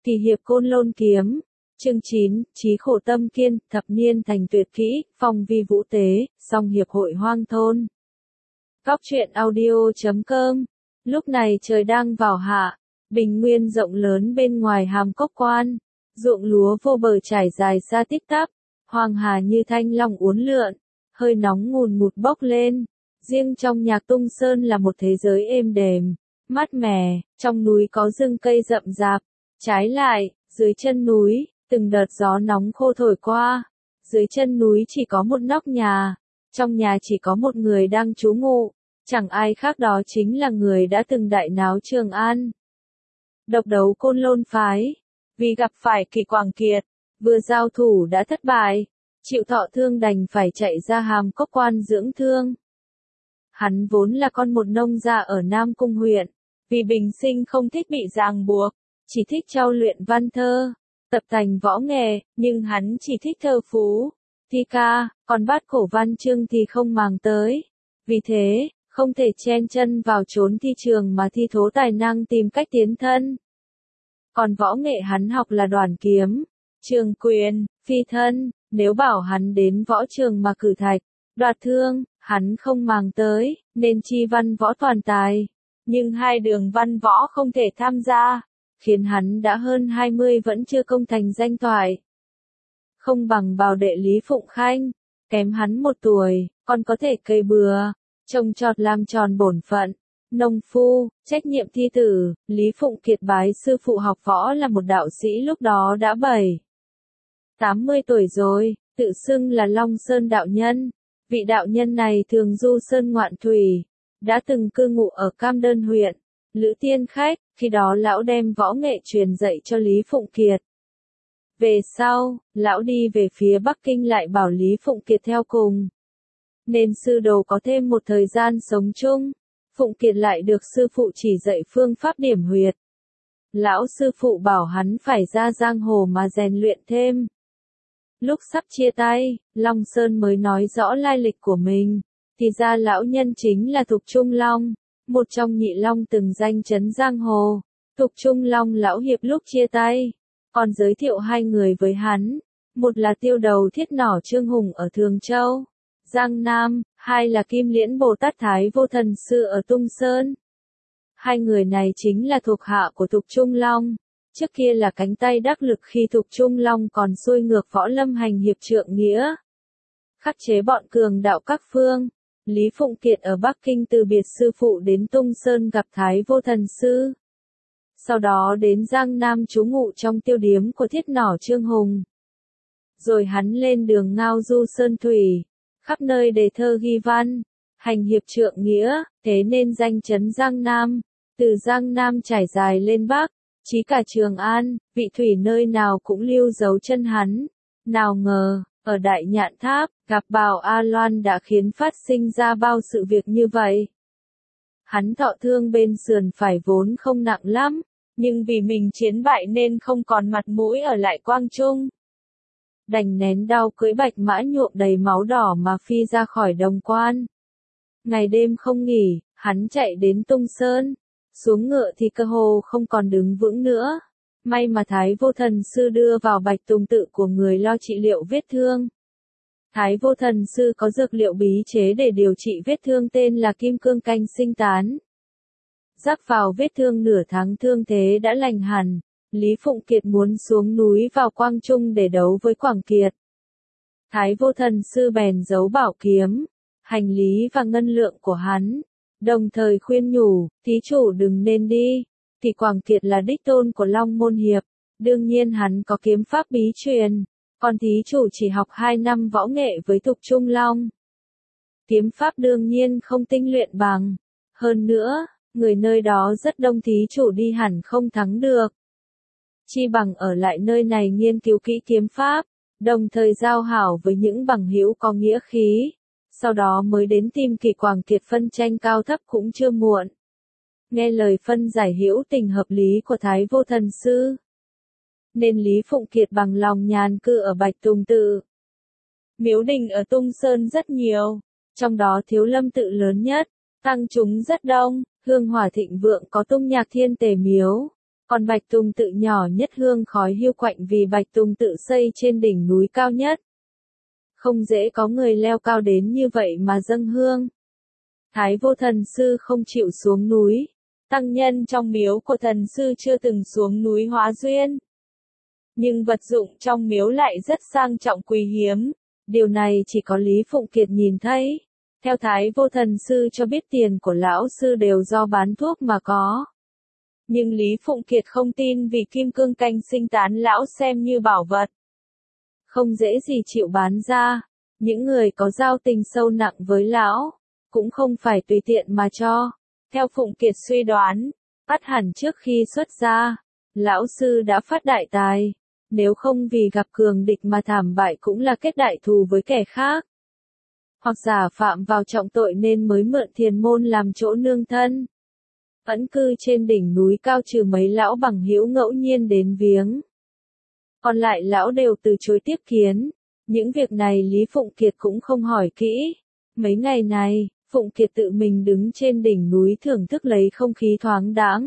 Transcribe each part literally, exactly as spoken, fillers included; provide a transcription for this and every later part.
Kỳ hiệp Côn Lôn kiếm. Chương chín, Chí khổ tâm kiên, thập niên thành tuyệt kỹ, phong vi vũ tế, song hiệp hội hoang thôn. Góc truyện audio chấm com. Lúc này trời đang vào hạ, bình nguyên rộng lớn bên ngoài Hàm Cốc Quan, ruộng lúa vô bờ trải dài xa tít tắp, hoàng hà như thanh long uốn lượn, hơi nóng ngùn ngụt bốc lên. Riêng trong Nhạc Tung Sơn là một thế giới êm đềm, mát mẻ, trong núi có rừng cây rậm rạp, trái lại, dưới chân núi, từng đợt gió nóng khô thổi qua, dưới chân núi chỉ có một nóc nhà, trong nhà chỉ có một người đang trú ngụ, chẳng ai khác đó chính là người đã từng đại náo Trường An. Độc đấu Côn Lôn phái, vì gặp phải Kỳ Quảng Kiệt, vừa giao thủ đã thất bại, chịu thọ thương đành phải chạy ra Hàm Cốc Quan dưỡng thương. Hắn vốn là con một nông gia ở Nam Cung huyện, vì bình sinh không thích bị ràng buộc, chỉ thích trau luyện văn thơ, tập thành võ nghệ, nhưng hắn chỉ thích thơ phú, thi ca, còn bát cổ văn chương thì không màng tới. Vì thế, không thể chen chân vào chốn thi trường mà thi thố tài năng tìm cách tiến thân. Còn võ nghệ hắn học là đoàn kiếm, trường quyền, phi thân, nếu bảo hắn đến võ trường mà cử thạch, đoạt thương, hắn không màng tới, nên chi văn võ toàn tài. Nhưng hai đường văn võ không thể tham gia, khiến hắn đã hơn hai mươi vẫn chưa công thành danh toại. Không bằng bào đệ Lý Phụng Khanh, kém hắn một tuổi, còn có thể cây bừa, trồng trọt làm tròn bổn phận, nông phu, trách nhiệm thi tử. Lý Phụng Kiệt bái sư phụ học võ là một đạo sĩ lúc đó đã bảy, tám mươi tuổi rồi, tự xưng là Long Sơn đạo nhân. Vị đạo nhân này thường du sơn ngoạn thủy, đã từng cư ngụ ở Cam Đơn huyện, Lữ Tiên Khách, khi đó lão đem võ nghệ truyền dạy cho Lý Phụng Kiệt. Về sau, lão đi về phía Bắc Kinh lại bảo Lý Phụng Kiệt theo cùng. Nên sư đồ có thêm một thời gian sống chung, Phụng Kiệt lại được sư phụ chỉ dạy phương pháp điểm huyệt. Lão sư phụ bảo hắn phải ra giang hồ mà rèn luyện thêm. Lúc sắp chia tay, Long Sơn mới nói rõ lai lịch của mình, thì ra lão nhân chính là Thục Trung Long, một trong nhị long từng danh chấn giang hồ. Thục Trung Long lão hiệp lúc chia tay, còn giới thiệu hai người với hắn, một là tiêu đầu thiết nỏ Trương Hùng ở Thường Châu, Giang Nam, hai là Kim Liễn Bồ Tát Thái Vô Thần Sư ở Tung Sơn. Hai người này chính là thuộc hạ của Thục Trung Long. Trước kia là cánh tay đắc lực khi Thục Trung Long còn xuôi ngược võ lâm hành hiệp trượng nghĩa, khắc chế bọn cường đạo các phương. Lý Phụng Kiệt ở Bắc Kinh từ biệt sư phụ đến Tung Sơn gặp Thái Vô Thần Sư. Sau đó đến Giang Nam trú ngụ trong tiêu điếm của thiết nỏ Trương Hùng. Rồi hắn lên đường ngao du sơn thủy, khắp nơi đề thơ ghi văn, hành hiệp trượng nghĩa, thế nên danh chấn Giang Nam. Từ Giang Nam trải dài lên Bắc, chí cả Trường An, vị thủy nơi nào cũng lưu dấu chân hắn. Nào ngờ, ở Đại Nhạn Tháp, gặp Bào A Loan đã khiến phát sinh ra bao sự việc như vậy. Hắn thọ thương bên sườn phải vốn không nặng lắm, nhưng vì mình chiến bại nên không còn mặt mũi ở lại Quang Trung. Đành nén đau cưỡi bạch mã nhuộm đầy máu đỏ mà phi ra khỏi Đồng Quan. Ngày đêm không nghỉ, hắn chạy đến Tung Sơn. Xuống ngựa thì cơ hồ không còn đứng vững nữa. May mà Thái Vô Thần Sư đưa vào Bạch Tùng tự của người lo trị liệu vết thương. Thái Vô Thần Sư có dược liệu bí chế để điều trị vết thương tên là Kim Cương Canh Sinh Tán. Rắc vào vết thương nửa tháng thương thế đã lành hẳn. Lý Phụng Kiệt muốn xuống núi vào Quang Trung để đấu với Quảng Kiệt. Thái Vô Thần Sư bèn giấu bảo kiếm, hành lý và ngân lượng của hắn. Đồng thời khuyên nhủ, thí chủ đừng nên đi, thì Quảng Kiệt là đích tôn của Long Môn Hiệp, đương nhiên hắn có kiếm pháp bí truyền, còn thí chủ chỉ học hai năm võ nghệ với Thục Trung Long. Kiếm pháp đương nhiên không tinh luyện bằng, hơn nữa, người nơi đó rất đông, thí chủ đi hẳn không thắng được. Chi bằng ở lại nơi này nghiên cứu kỹ kiếm pháp, đồng thời giao hảo với những bằng hữu có nghĩa khí. Sau đó mới đến tìm Kỳ Quảng Kiệt phân tranh cao thấp cũng chưa muộn. Nghe lời phân giải hữu tình hợp lý của Thái Vô Thần Sư, nên Lý Phụng Kiệt bằng lòng nhàn cư ở Bạch Tùng tự. Miếu đình ở Tung Sơn rất nhiều, trong đó Thiếu Lâm tự lớn nhất, tăng chúng rất đông. Hương hỏa thịnh vượng có Tung Nhạc Thiên Tề miếu, Còn Bạch Tùng tự nhỏ nhất hương khói hiu quạnh vì Bạch Tùng tự xây trên đỉnh núi cao nhất. Không dễ có người leo cao đến như vậy mà dâng hương. Thái Vô Thần Sư không chịu xuống núi. Tăng nhân trong miếu của thần sư chưa từng xuống núi hóa duyên. Nhưng vật dụng trong miếu lại rất sang trọng quý hiếm. Điều này chỉ có Lý Phụng Kiệt nhìn thấy. Theo Thái Vô Thần Sư cho biết tiền của lão sư đều do bán thuốc mà có. Nhưng Lý Phụng Kiệt không tin vì kim cương canh sinh tán lão xem như bảo vật. Không dễ gì chịu bán ra. Những người có giao tình sâu nặng với lão, cũng không phải tùy tiện mà cho. Theo Phụng Kiệt suy đoán, ắt hẳn trước khi xuất gia, lão sư đã phát đại tài. Nếu không vì gặp cường địch mà thảm bại cũng là kết đại thù với kẻ khác. Hoặc giả phạm vào trọng tội nên mới mượn thiền môn làm chỗ nương thân. Ẩn cư trên đỉnh núi cao trừ mấy lão bằng hữu ngẫu nhiên đến viếng. Còn lại lão đều từ chối tiếp kiến. Những việc này Lý Phụng Kiệt cũng không hỏi kỹ. Mấy ngày này, Phụng Kiệt tự mình đứng trên đỉnh núi thưởng thức lấy không khí thoáng đãng.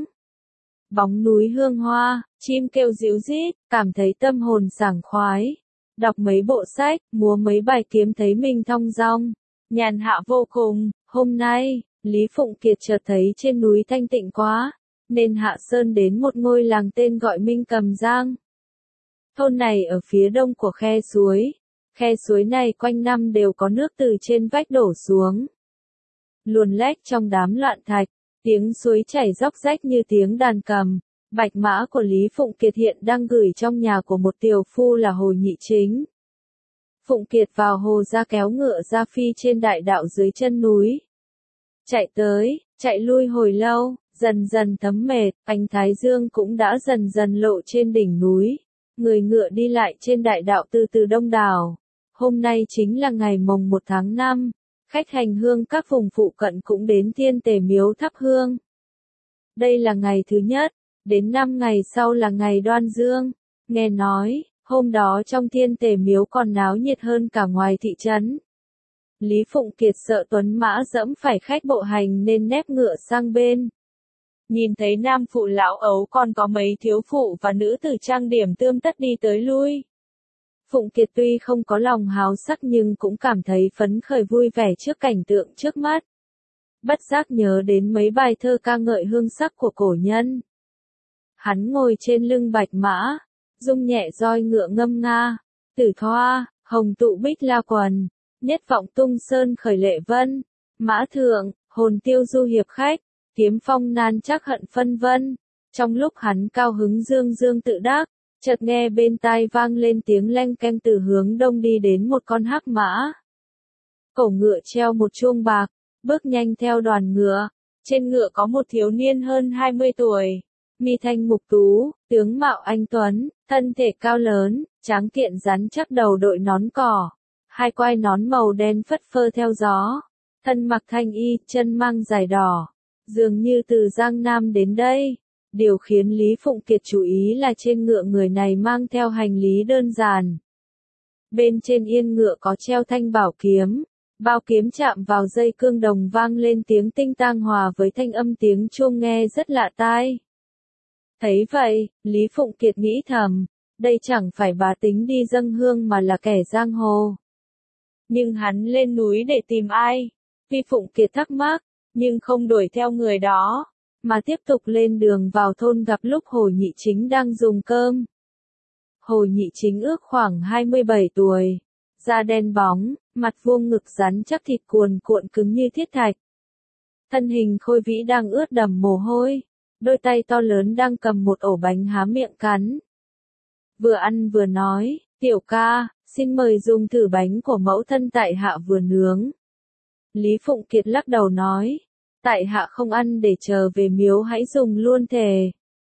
Bóng núi hương hoa, chim kêu ríu rít, cảm thấy tâm hồn sảng khoái. Đọc mấy bộ sách, múa mấy bài kiếm thấy mình thong dong, nhàn hạ vô cùng. Hôm nay, Lý Phụng Kiệt chợt thấy trên núi thanh tịnh quá, nên hạ sơn đến một ngôi làng tên gọi Minh Cầm Giang. Thôn này ở phía đông của khe suối. Khe suối này quanh năm đều có nước từ trên vách đổ xuống. Luồn lách trong đám loạn thạch, tiếng suối chảy róc rách như tiếng đàn cầm. Bạch mã của Lý Phụng Kiệt hiện đang gửi trong nhà của một tiều phu là Hồ Nhị Chính. Phụng Kiệt vào hồ ra kéo ngựa ra phi trên đại đạo dưới chân núi. Chạy tới, chạy lui hồi lâu, dần dần thấm mệt, ánh thái dương cũng đã dần dần lộ trên đỉnh núi. Người ngựa đi lại trên đại đạo từ từ đông đảo. Hôm nay chính là ngày mồng một tháng năm, khách hành hương các vùng phụ cận cũng đến Thiên Tề Miếu thắp hương. Đây là ngày thứ nhất, đến năm ngày sau là ngày Đoan Dương. Nghe nói, hôm đó trong Thiên Tề Miếu còn náo nhiệt hơn cả ngoài thị trấn. Lý Phụng Kiệt sợ tuấn mã dẫm phải khách bộ hành nên nép ngựa sang bên. Nhìn thấy nam phụ lão ấu còn có mấy thiếu phụ và nữ tử trang điểm tươm tất đi tới lui. Phụng Kiệt tuy không có lòng háo sắc nhưng cũng cảm thấy phấn khởi vui vẻ trước cảnh tượng trước mắt. Bất giác nhớ đến mấy bài thơ ca ngợi hương sắc của cổ nhân. Hắn ngồi trên lưng bạch mã, rung nhẹ roi ngựa ngâm nga, tử thoa, hồng tụ bích la quần, nhất vọng tung sơn khởi lệ vân, mã thượng, hồn tiêu du hiệp khách, kiếm phong nan chắc hận phân vân. Trong lúc hắn cao hứng dương dương tự đắc, chợt nghe bên tai vang lên tiếng leng keng từ hướng đông đi đến một con hắc mã. Cổ ngựa treo một chuông bạc, bước nhanh theo đoàn ngựa. Trên ngựa có một thiếu niên hơn hai mươi tuổi, mi thanh mục tú, tướng mạo anh tuấn, thân thể cao lớn, tráng kiện rắn chắc đầu đội nón cỏ, hai quai nón màu đen phất phơ theo gió, thân mặc thanh y, chân mang giày đỏ, dường như từ Giang Nam đến đây. Điều khiến Lý Phụng Kiệt chú ý là trên ngựa người này mang theo hành lý đơn giản. Bên trên yên ngựa có treo thanh bảo kiếm, bao kiếm chạm vào dây cương đồng vang lên tiếng tinh tang hòa với thanh âm tiếng chuông nghe rất lạ tai. Thấy vậy, Lý Phụng Kiệt nghĩ thầm, đây chẳng phải bá tính đi dâng hương mà là kẻ giang hồ. Nhưng hắn lên núi để tìm ai? Vì Phụng Kiệt thắc mắc, nhưng không đuổi theo người đó, mà tiếp tục lên đường vào thôn gặp lúc Hồ Nhị Chính đang dùng cơm. Hồ Nhị Chính ước khoảng hai mươi bảy tuổi, da đen bóng, mặt vuông ngực rắn chắc thịt cuồn cuộn cứng như thiết thạch. Thân hình khôi vĩ đang ướt đẫm mồ hôi, đôi tay to lớn đang cầm một ổ bánh há miệng cắn. Vừa ăn vừa nói, tiểu ca, xin mời dùng thử bánh của mẫu thân tại hạ vừa nướng. Lý Phụng Kiệt lắc đầu nói, tại hạ không ăn để chờ về miếu hãy dùng luôn thề.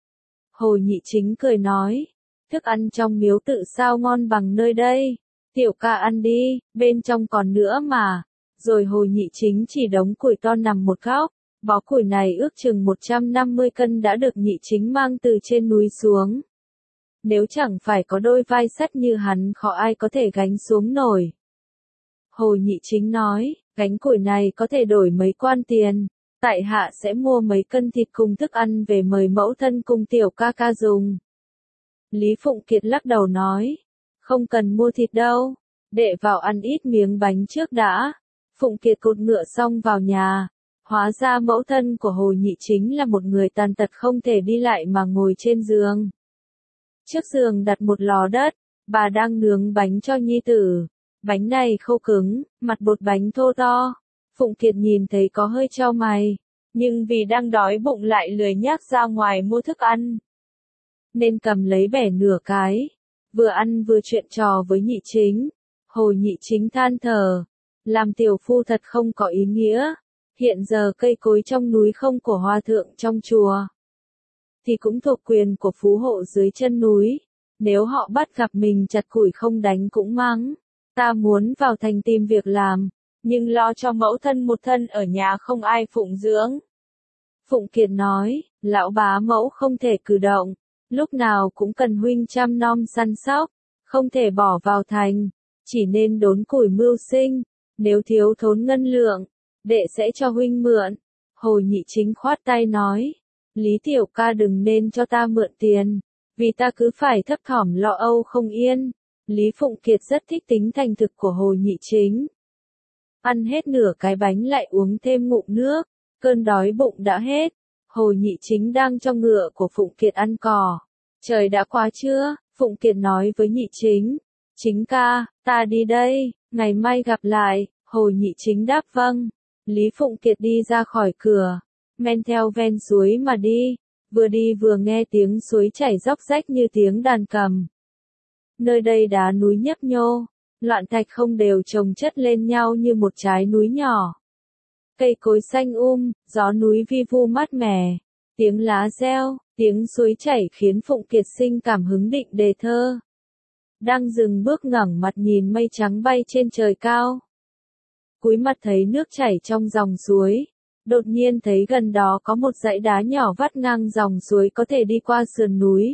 Hồ Nhị Chính cười nói, thức ăn trong miếu tự sao ngon bằng nơi đây, tiểu ca ăn đi, bên trong còn nữa mà. Rồi Hồ Nhị Chính chỉ đống củi to nằm một góc, bó củi này ước chừng một trăm năm mươi cân đã được Nhị Chính mang từ trên núi xuống. Nếu chẳng phải có đôi vai sắt như hắn khó ai có thể gánh xuống nổi. Hồ Nhị Chính nói, gánh củi này có thể đổi mấy quan tiền. Tại hạ sẽ mua mấy cân thịt cùng thức ăn về mời mẫu thân cùng tiểu ca ca dùng. Lý Phụng Kiệt lắc đầu nói, không cần mua thịt đâu, đệ vào ăn ít miếng bánh trước đã. Phụng Kiệt cột ngựa xong vào nhà, hóa ra mẫu thân của Hồ Nhị Chính là một người tàn tật không thể đi lại mà ngồi trên giường. Trước giường đặt một lò đất, bà đang nướng bánh cho nhi tử. Bánh này khô cứng, mặt bột bánh thô to. Phụng Kiệt nhìn thấy có hơi chau mày, nhưng vì đang đói bụng lại lười nhác ra ngoài mua thức ăn, nên cầm lấy bẻ nửa cái, vừa ăn vừa chuyện trò với Nhị Chính. Hồ Nhị Chính than thở, làm tiểu phu thật không có ý nghĩa, hiện giờ cây cối trong núi không của hòa thượng trong chùa, thì cũng thuộc quyền của phú hộ dưới chân núi, nếu họ bắt gặp mình chặt củi không đánh cũng mắng. Ta muốn vào thành tìm việc làm, nhưng lo cho mẫu thân một thân ở nhà không ai phụng dưỡng. Phụng Kiệt nói, lão bá mẫu không thể cử động, lúc nào cũng cần huynh chăm nom săn sóc, không thể bỏ vào thành, chỉ nên đốn củi mưu sinh, nếu thiếu thốn ngân lượng, đệ sẽ cho huynh mượn. Hồ Nhị Chính khoát tay nói, Lý tiểu ca đừng nên cho ta mượn tiền, vì ta cứ phải thấp thỏm lo âu không yên. Lý Phụng Kiệt rất thích tính thành thực của Hồ Nhị Chính. Ăn hết nửa cái bánh lại uống thêm ngụm nước, cơn đói bụng đã hết. Hồ Nhị Chính đang cho ngựa của Phụng Kiệt ăn cỏ. Trời đã quá trưa, Phụng Kiệt nói với Nhị Chính, Chính ca, ta đi đây, ngày mai gặp lại. Hồ Nhị Chính đáp vâng. Lý Phụng Kiệt đi ra khỏi cửa, men theo ven suối mà đi, vừa đi vừa nghe tiếng suối chảy róc rách như tiếng đàn cầm. Nơi đây đá núi nhấp nhô, loạn thạch không đều chồng chất lên nhau như một trái núi nhỏ. Cây cối xanh um, gió núi vi vu mát mẻ, tiếng lá reo, tiếng suối chảy khiến Phụng Kiệt sinh cảm hứng định đề thơ. Đang dừng bước ngẩng mặt nhìn mây trắng bay trên trời cao. Cúi mặt thấy nước chảy trong dòng suối, đột nhiên thấy gần đó có một dãy đá nhỏ vắt ngang dòng suối có thể đi qua sườn núi.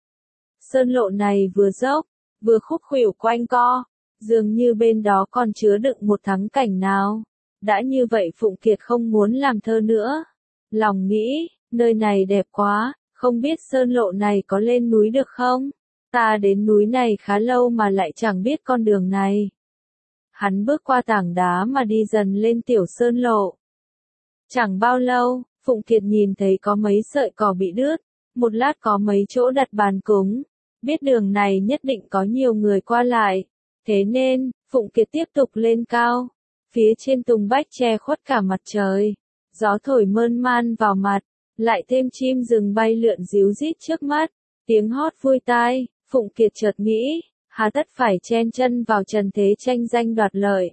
Sơn lộ này vừa dốc, vừa khúc khuỷu quanh co, dường như bên đó còn chứa đựng một thắng cảnh nào. Đã như vậy Phụng Kiệt không muốn làm thơ nữa. Lòng nghĩ, nơi này đẹp quá, không biết sơn lộ này có lên núi được không? Ta đến núi này khá lâu mà lại chẳng biết con đường này. Hắn bước qua tảng đá mà đi dần lên tiểu sơn lộ. Chẳng bao lâu, Phụng Kiệt nhìn thấy có mấy sợi cỏ bị đứt, một lát có mấy chỗ đặt bàn cúng. Biết đường này nhất định có nhiều người qua lại, thế nên, Phụng Kiệt tiếp tục lên cao. Phía trên tùng bách che khuất cả mặt trời, gió thổi mơn man vào mặt, lại thêm chim rừng bay lượn ríu rít trước mắt, tiếng hót vui tai. Phụng Kiệt chợt nghĩ, hà tất phải chen chân vào trần thế tranh danh đoạt lợi.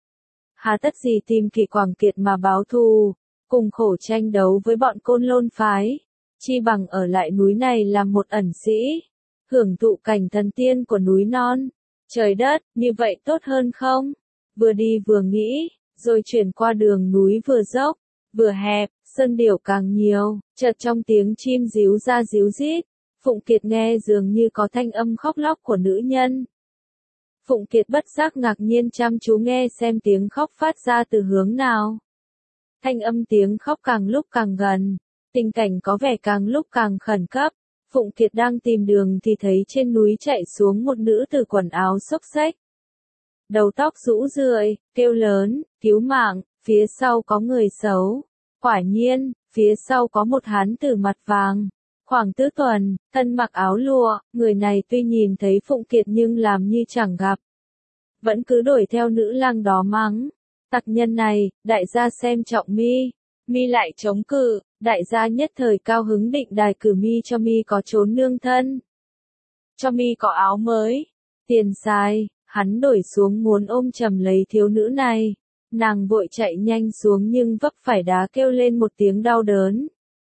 Hà tất gì tìm Kỷ Quảng Kiệt mà báo thù, cùng khổ tranh đấu với bọn Côn Lôn phái, chi bằng ở lại núi này làm một ẩn sĩ, hưởng thụ cảnh thần tiên của núi non, trời đất, như vậy tốt hơn không? Vừa đi vừa nghĩ, rồi chuyển qua đường núi vừa dốc, vừa hẹp, sơn điểu càng nhiều, chợt trong tiếng chim ríu ra ríu rít, Phụng Kiệt nghe dường như có thanh âm khóc lóc của nữ nhân. Phụng Kiệt bất giác ngạc nhiên chăm chú nghe xem tiếng khóc phát ra từ hướng nào. Thanh âm tiếng khóc càng lúc càng gần, tình cảnh có vẻ càng lúc càng khẩn cấp. Phụng Kiệt đang tìm đường thì thấy trên núi chạy xuống một nữ tử quần áo xốc xếch, đầu tóc rũ rượi, kêu lớn, cứu mạng, phía sau có người xấu. Quả nhiên, phía sau có một hán tử mặt vàng, khoảng tứ tuần, thân mặc áo lụa, người này tuy nhìn thấy Phụng Kiệt nhưng làm như chẳng gặp. Vẫn cứ đuổi theo nữ lang đó mắng, tặc nhân này, đại gia xem trọng mi, mi lại chống cự, đại gia nhất thời cao hứng định đài cử mi cho mi có trốn nương thân. Cho mi có áo mới, tiền xài, hắn đổi xuống muốn ôm chầm lấy thiếu nữ này. Nàng vội chạy nhanh xuống nhưng vấp phải đá kêu lên một tiếng đau đớn.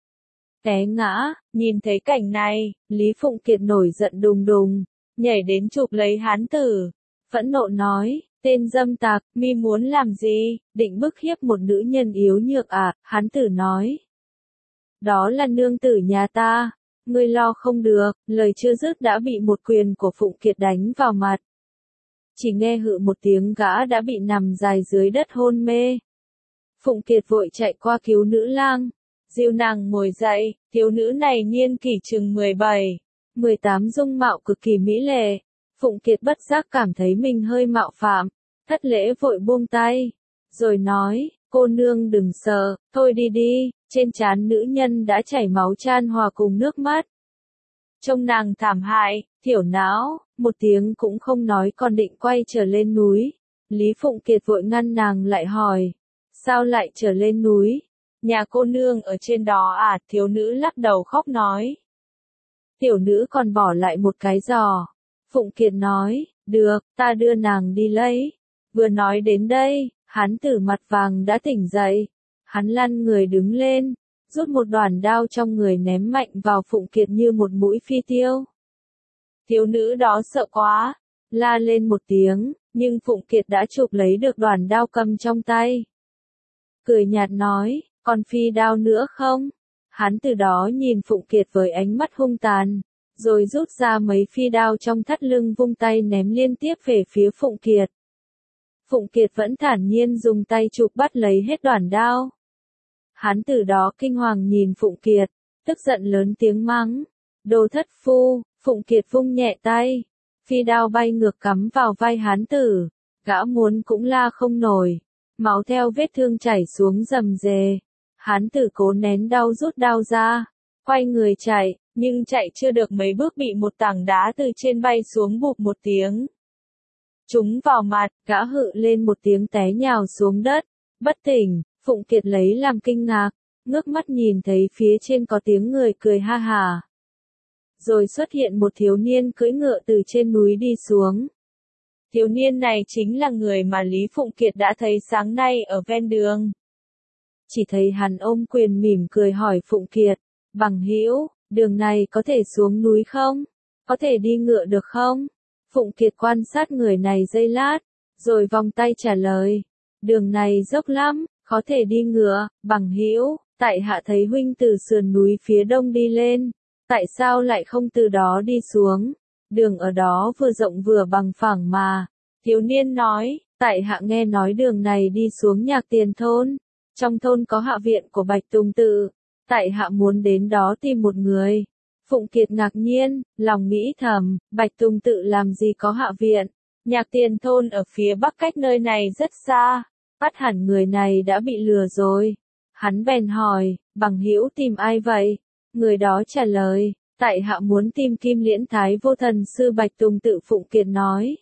Té ngã, nhìn thấy cảnh này, Lý Phụng Kiệt nổi giận đùng đùng, nhảy đến chụp lấy hán tử, phẫn nộ nói, tên dâm tặc, mi muốn làm gì, định bức hiếp một nữ nhân yếu nhược à, hán tử nói. Đó là nương tử nhà ta, ngươi lo không được, lời chưa dứt đã bị một quyền của Phụng Kiệt đánh vào mặt. Chỉ nghe hự một tiếng gã đã bị nằm dài dưới đất hôn mê. Phụng Kiệt vội chạy qua cứu nữ lang, dìu nàng ngồi dậy, thiếu nữ này niên kỷ chừng mười bảy, mười tám, dung mạo cực kỳ mỹ lệ. Phụng Kiệt bất giác cảm thấy mình hơi mạo phạm, thất lễ vội buông tay, rồi nói, cô nương đừng sợ, thôi đi đi, trên trán nữ nhân đã chảy máu chan hòa cùng nước mắt. Trông nàng thảm hại, thiểu não, một tiếng cũng không nói còn định quay trở lên núi. Lý Phụng Kiệt vội ngăn nàng lại hỏi, sao lại trở lên núi? Nhà cô nương ở trên đó à? Thiếu nữ lắc đầu khóc nói. Tiểu nữ còn bỏ lại một cái giò. Phụng Kiệt nói, được, ta đưa nàng đi lấy. Vừa nói đến đây, hán tử mặt vàng đã tỉnh dậy. Hắn lăn người đứng lên, rút một đoàn đao trong người ném mạnh vào Phụng Kiệt như một mũi phi tiêu. Thiếu nữ đó sợ quá, la lên một tiếng, nhưng Phụng Kiệt đã chụp lấy được đoàn đao cầm trong tay. Cười nhạt nói, còn phi đao nữa không? Hắn từ đó nhìn Phụng Kiệt với ánh mắt hung tàn, rồi rút ra mấy phi đao trong thắt lưng vung tay ném liên tiếp về phía Phụng Kiệt. Phụng Kiệt vẫn thản nhiên dùng tay chụp bắt lấy hết đoàn đao. Hắn từ đó kinh hoàng nhìn Phụng Kiệt, tức giận lớn tiếng mắng, đồ thất phu. Phụng Kiệt vung nhẹ tay, phi đao bay ngược cắm vào vai hán tử, gã muốn cũng la không nổi, máu theo vết thương chảy xuống rầm rề. Hán tử cố nén đau rút đao ra, quay người chạy, nhưng chạy chưa được mấy bước bị một tảng đá từ trên bay xuống bụp một tiếng. Trúng vào mặt, gã hự lên một tiếng té nhào xuống đất, bất tỉnh. Phụng Kiệt lấy làm kinh ngạc, ngước mắt nhìn thấy phía trên có tiếng người cười ha hà. Rồi xuất hiện một thiếu niên cưỡi ngựa từ trên núi đi xuống. Thiếu niên này chính là người mà Lý Phụng Kiệt đã thấy sáng nay ở ven đường. Chỉ thấy hắn ôm quyền mỉm cười hỏi Phụng Kiệt, bằng hữu, đường này có thể xuống núi không? Có thể đi ngựa được không? Phụng Kiệt quan sát người này giây lát, rồi vòng tay trả lời, đường này dốc lắm, có thể đi ngựa. Bằng hữu, tại hạ thấy huynh từ sườn núi phía đông đi lên, tại sao lại không từ đó đi xuống? Đường ở đó vừa rộng vừa bằng phẳng mà. Thiếu niên nói, tại hạ nghe nói đường này đi xuống Nhạc Tiền thôn. Trong thôn có hạ viện của Bạch Tùng Tự. Tại hạ muốn đến đó tìm một người. Phụng Kiệt ngạc nhiên, lòng nghĩ thầm, Bạch Tùng Tự làm gì có hạ viện? Nhạc Tiền thôn ở phía bắc cách nơi này rất xa. Bắt hẳn người này đã bị lừa rồi. Hắn bèn hỏi, bằng hữu tìm ai vậy? Người đó trả lời, tại hạ muốn tìm Kim Liễn Thái Vô Thần Sư. Bạch Tùng Tự Phụng Kiệt nói.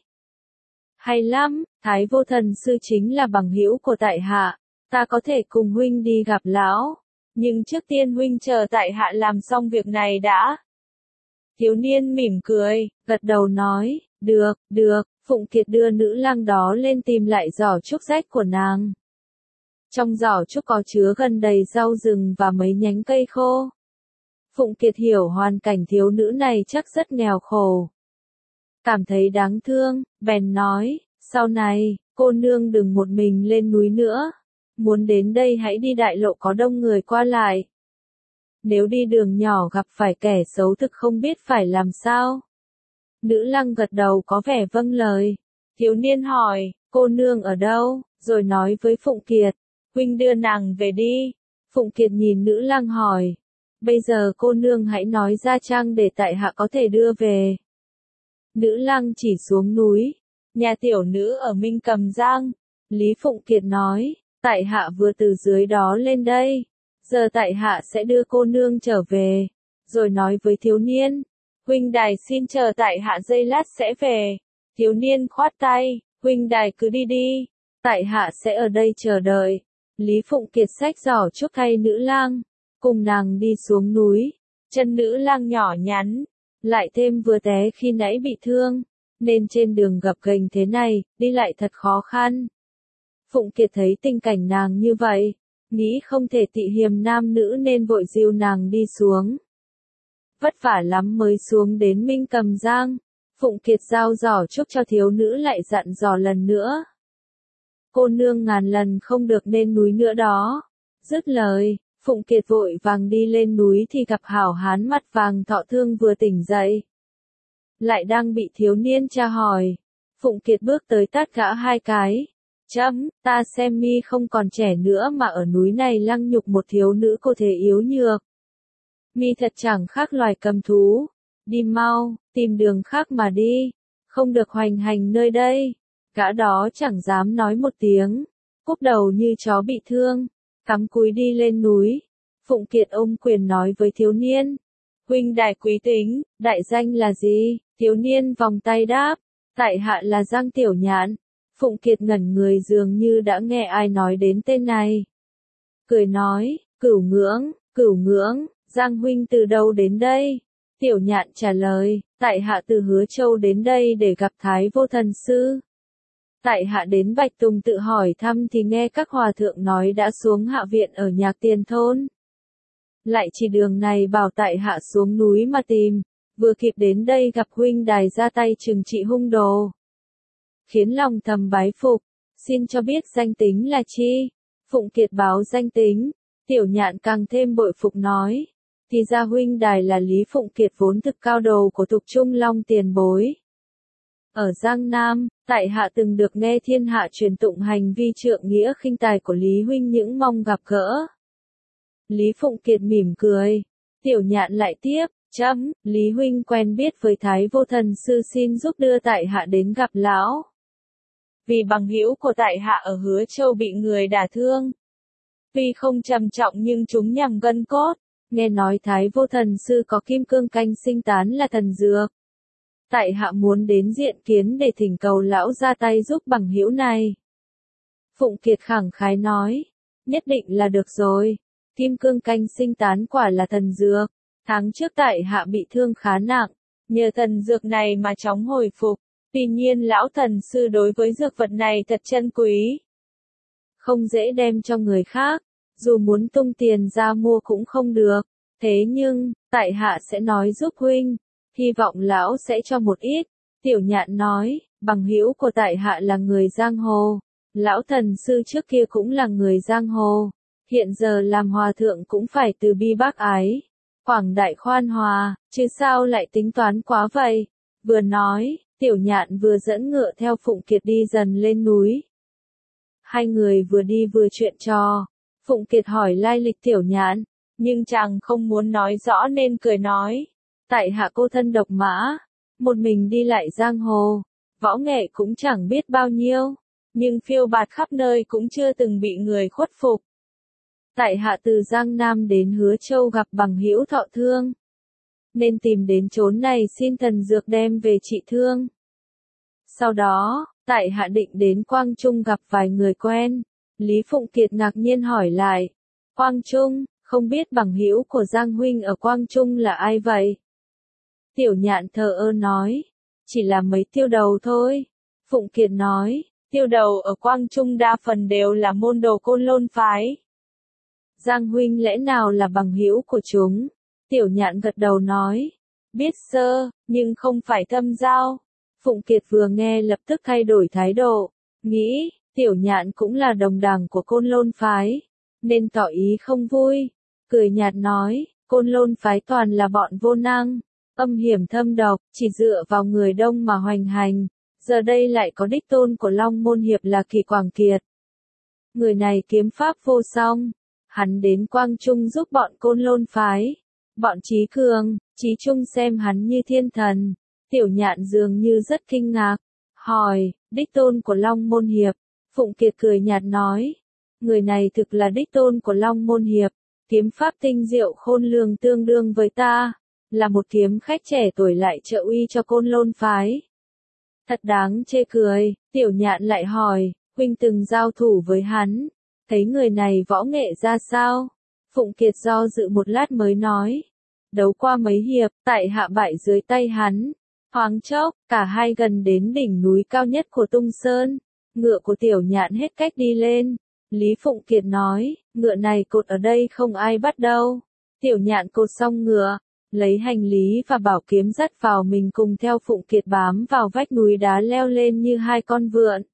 Hay lắm, Thái Vô Thần Sư chính là bằng hữu của tại hạ, ta có thể cùng huynh đi gặp lão, nhưng trước tiên huynh chờ tại hạ làm xong việc này đã. Thiếu niên mỉm cười, gật đầu nói, được, được. Phụng Kiệt đưa nữ lang đó lên tìm lại giỏ trúc rách của nàng. Trong giỏ trúc có chứa gần đầy rau rừng và mấy nhánh cây khô. Phụng Kiệt hiểu hoàn cảnh thiếu nữ này chắc rất nghèo khổ. Cảm thấy đáng thương, bèn nói, sau này, cô nương đừng một mình lên núi nữa. Muốn đến đây hãy đi đại lộ có đông người qua lại. Nếu đi đường nhỏ gặp phải kẻ xấu thực không biết phải làm sao. Nữ lang gật đầu có vẻ vâng lời. Thiếu niên hỏi, cô nương ở đâu? Rồi nói với Phụng Kiệt, huynh đưa nàng về đi. Phụng Kiệt nhìn nữ lang hỏi, bây giờ cô nương hãy nói ra chăng để tại hạ có thể đưa về. Nữ lang chỉ xuống núi, nhà tiểu nữ ở Minh Cầm Giang. Lý Phụng Kiệt nói, tại hạ vừa từ dưới đó lên đây, giờ tại hạ sẽ đưa cô nương trở về. Rồi nói với thiếu niên, huynh đài xin chờ tại hạ giây lát sẽ về. Thiếu niên khoát tay, huynh đài cứ đi đi, tại hạ sẽ ở đây chờ đợi. Lý Phụng Kiệt xách giỏ trúc thay nữ lang, cùng nàng đi xuống núi. Chân nữ lang nhỏ nhắn, lại thêm vừa té khi nãy bị thương, nên trên đường gập ghềnh thế này, đi lại thật khó khăn. Phụng Kiệt thấy tình cảnh nàng như vậy, nghĩ không thể tị hiềm nam nữ nên vội dìu nàng đi xuống. Vất vả lắm mới xuống đến Minh Cầm Giang. Phụng Kiệt giao giỏ trúc cho thiếu nữ lại dặn dò lần nữa. Cô nương ngàn lần không được lên núi nữa đó. Dứt lời, Phụng Kiệt vội vàng đi lên núi thì gặp hảo hán mặt vàng thọ thương vừa tỉnh dậy. Lại đang bị thiếu niên tra hỏi. Phụng Kiệt bước tới tát gã hai cái. Chấm, ta xem mi không còn trẻ nữa mà ở núi này lăng nhục một thiếu nữ cô thể yếu nhược. Mi thật chẳng khác loài cầm thú. Đi mau, tìm đường khác mà đi. Không được hoành hành nơi đây. Gã đó chẳng dám nói một tiếng. Cúp đầu như chó bị thương. Cắm cúi đi lên núi. Phụng Kiệt ôm quyền nói với thiếu niên. Huynh đài quý tính, đại danh là gì? Thiếu niên vòng tay đáp. Tại hạ là Giang Tiểu Nhạn. Phụng Kiệt ngẩn người dường như đã nghe ai nói đến tên này. Cười nói, Cửu Ngưỡng, Cửu Ngưỡng, Giang huynh từ đâu đến đây? Tiểu Nhạn trả lời, tại hạ từ Hứa Châu đến đây để gặp Thái Vô Thần Sư. Tại hạ đến Bạch Tùng tự hỏi thăm thì nghe các hòa thượng nói đã xuống hạ viện ở Nhạc Tiền thôn. Lại chỉ đường này bảo tại hạ xuống núi mà tìm, vừa kịp đến đây gặp huynh đài ra tay trừng trị hung đồ. Khiến lòng thầm bái phục, xin cho biết danh tính là chi? Phụng Kiệt báo danh tính, Tiểu Nhạn càng thêm bội phục nói. Thì ra huynh đài là Lý Phụng Kiệt vốn thực cao đồ của Thục Trung Long tiền bối. Ở Giang Nam, tại hạ từng được nghe thiên hạ truyền tụng hành vi trượng nghĩa khinh tài của Lý huynh những mong gặp gỡ. Lý Phụng Kiệt mỉm cười, Tiểu Nhạn lại tiếp, chấm, Lý huynh quen biết với Thái Vô Thần Sư xin giúp đưa tại hạ đến gặp lão. Vì bằng hữu của tại hạ ở Hứa Châu bị người đả thương. Tuy không trầm trọng nhưng chúng nhằm gân cốt. Nghe nói Thái Vô Thần Sư có kim cương canh sinh tán là thần dược. Tại hạ muốn đến diện kiến để thỉnh cầu lão ra tay giúp bằng hữu này. Phụng Kiệt khẳng khái nói, nhất định là được rồi. Kim cương canh sinh tán quả là thần dược. Tháng trước tại hạ bị thương khá nặng, nhờ thần dược này mà chóng hồi phục. Tuy nhiên lão thần sư đối với dược vật này thật chân quý. Không dễ đem cho người khác, dù muốn tung tiền ra mua cũng không được. Thế nhưng, tại hạ sẽ nói giúp huynh, hy vọng lão sẽ cho một ít. Tiểu Nhạn nói, bằng hữu của tại hạ là người giang hồ. Lão thần sư trước kia cũng là người giang hồ. Hiện giờ làm hòa thượng cũng phải từ bi bác ái. Quảng đại khoan hòa, chứ sao lại tính toán quá vậy? Vừa nói, Tiểu Nhạn vừa dẫn ngựa theo Phụng Kiệt đi dần lên núi. Hai người vừa đi vừa chuyện trò. Phụng Kiệt hỏi lai lịch Tiểu Nhạn, nhưng chàng không muốn nói rõ nên cười nói. Tại hạ cô thân độc mã, một mình đi lại giang hồ, võ nghệ cũng chẳng biết bao nhiêu, nhưng phiêu bạt khắp nơi cũng chưa từng bị người khuất phục. Tại hạ từ Giang Nam đến Hứa Châu gặp bằng hữu thọ thương, nên tìm đến chốn này xin thần dược đem về trị thương. Sau đó, tại hạ định đến Quang Trung gặp vài người quen. Lý Phụng Kiệt ngạc nhiên hỏi lại, Quang Trung, không biết bằng hữu của Giang huynh ở Quang Trung là ai vậy? Tiểu Nhạn thờ ơ nói, chỉ là mấy tiêu đầu thôi. Phụng Kiệt nói, tiêu đầu ở Quang Trung đa phần đều là môn đồ Côn Lôn phái. Giang huynh lẽ nào là bằng hữu của chúng? Tiểu Nhạn gật đầu nói, biết sơ, nhưng không phải thâm giao. Phụng Kiệt vừa nghe lập tức thay đổi thái độ, nghĩ, Tiểu Nhạn cũng là đồng đảng của Côn Lôn phái, nên tỏ ý không vui. Cười nhạt nói, Côn Lôn phái toàn là bọn vô năng, âm hiểm thâm độc, chỉ dựa vào người đông mà hoành hành. Giờ đây lại có đích tôn của Long Môn Hiệp là Kỳ Quảng Kiệt. Người này kiếm pháp vô song, hắn đến Quang Trung giúp bọn Côn Lôn phái. Bọn Chí Cường, Chí Trung xem hắn như thiên thần. Tiểu Nhạn dường như rất kinh ngạc, hỏi, đích tôn của Long Môn Hiệp. Phụng Kiệt cười nhạt nói, người này thực là đích tôn của Long Môn Hiệp, kiếm pháp tinh diệu khôn lường tương đương với ta, là một kiếm khách trẻ tuổi lại trợ uy cho Côn Lôn phái. Thật đáng chê cười. Tiểu Nhạn lại hỏi, huynh từng giao thủ với hắn, thấy người này võ nghệ ra sao? Phụng Kiệt do dự một lát mới nói, đấu qua mấy hiệp, tại hạ bại dưới tay hắn. Thoáng chốc, cả hai gần đến đỉnh núi cao nhất của Tung Sơn. Ngựa của Tiểu Nhạn hết cách đi lên. Lý Phụng Kiệt nói, ngựa này cột ở đây không ai bắt đâu. Tiểu Nhạn cột xong ngựa, lấy hành lý và bảo kiếm dắt vào mình cùng theo Phụng Kiệt bám vào vách núi đá leo lên như hai con vượn.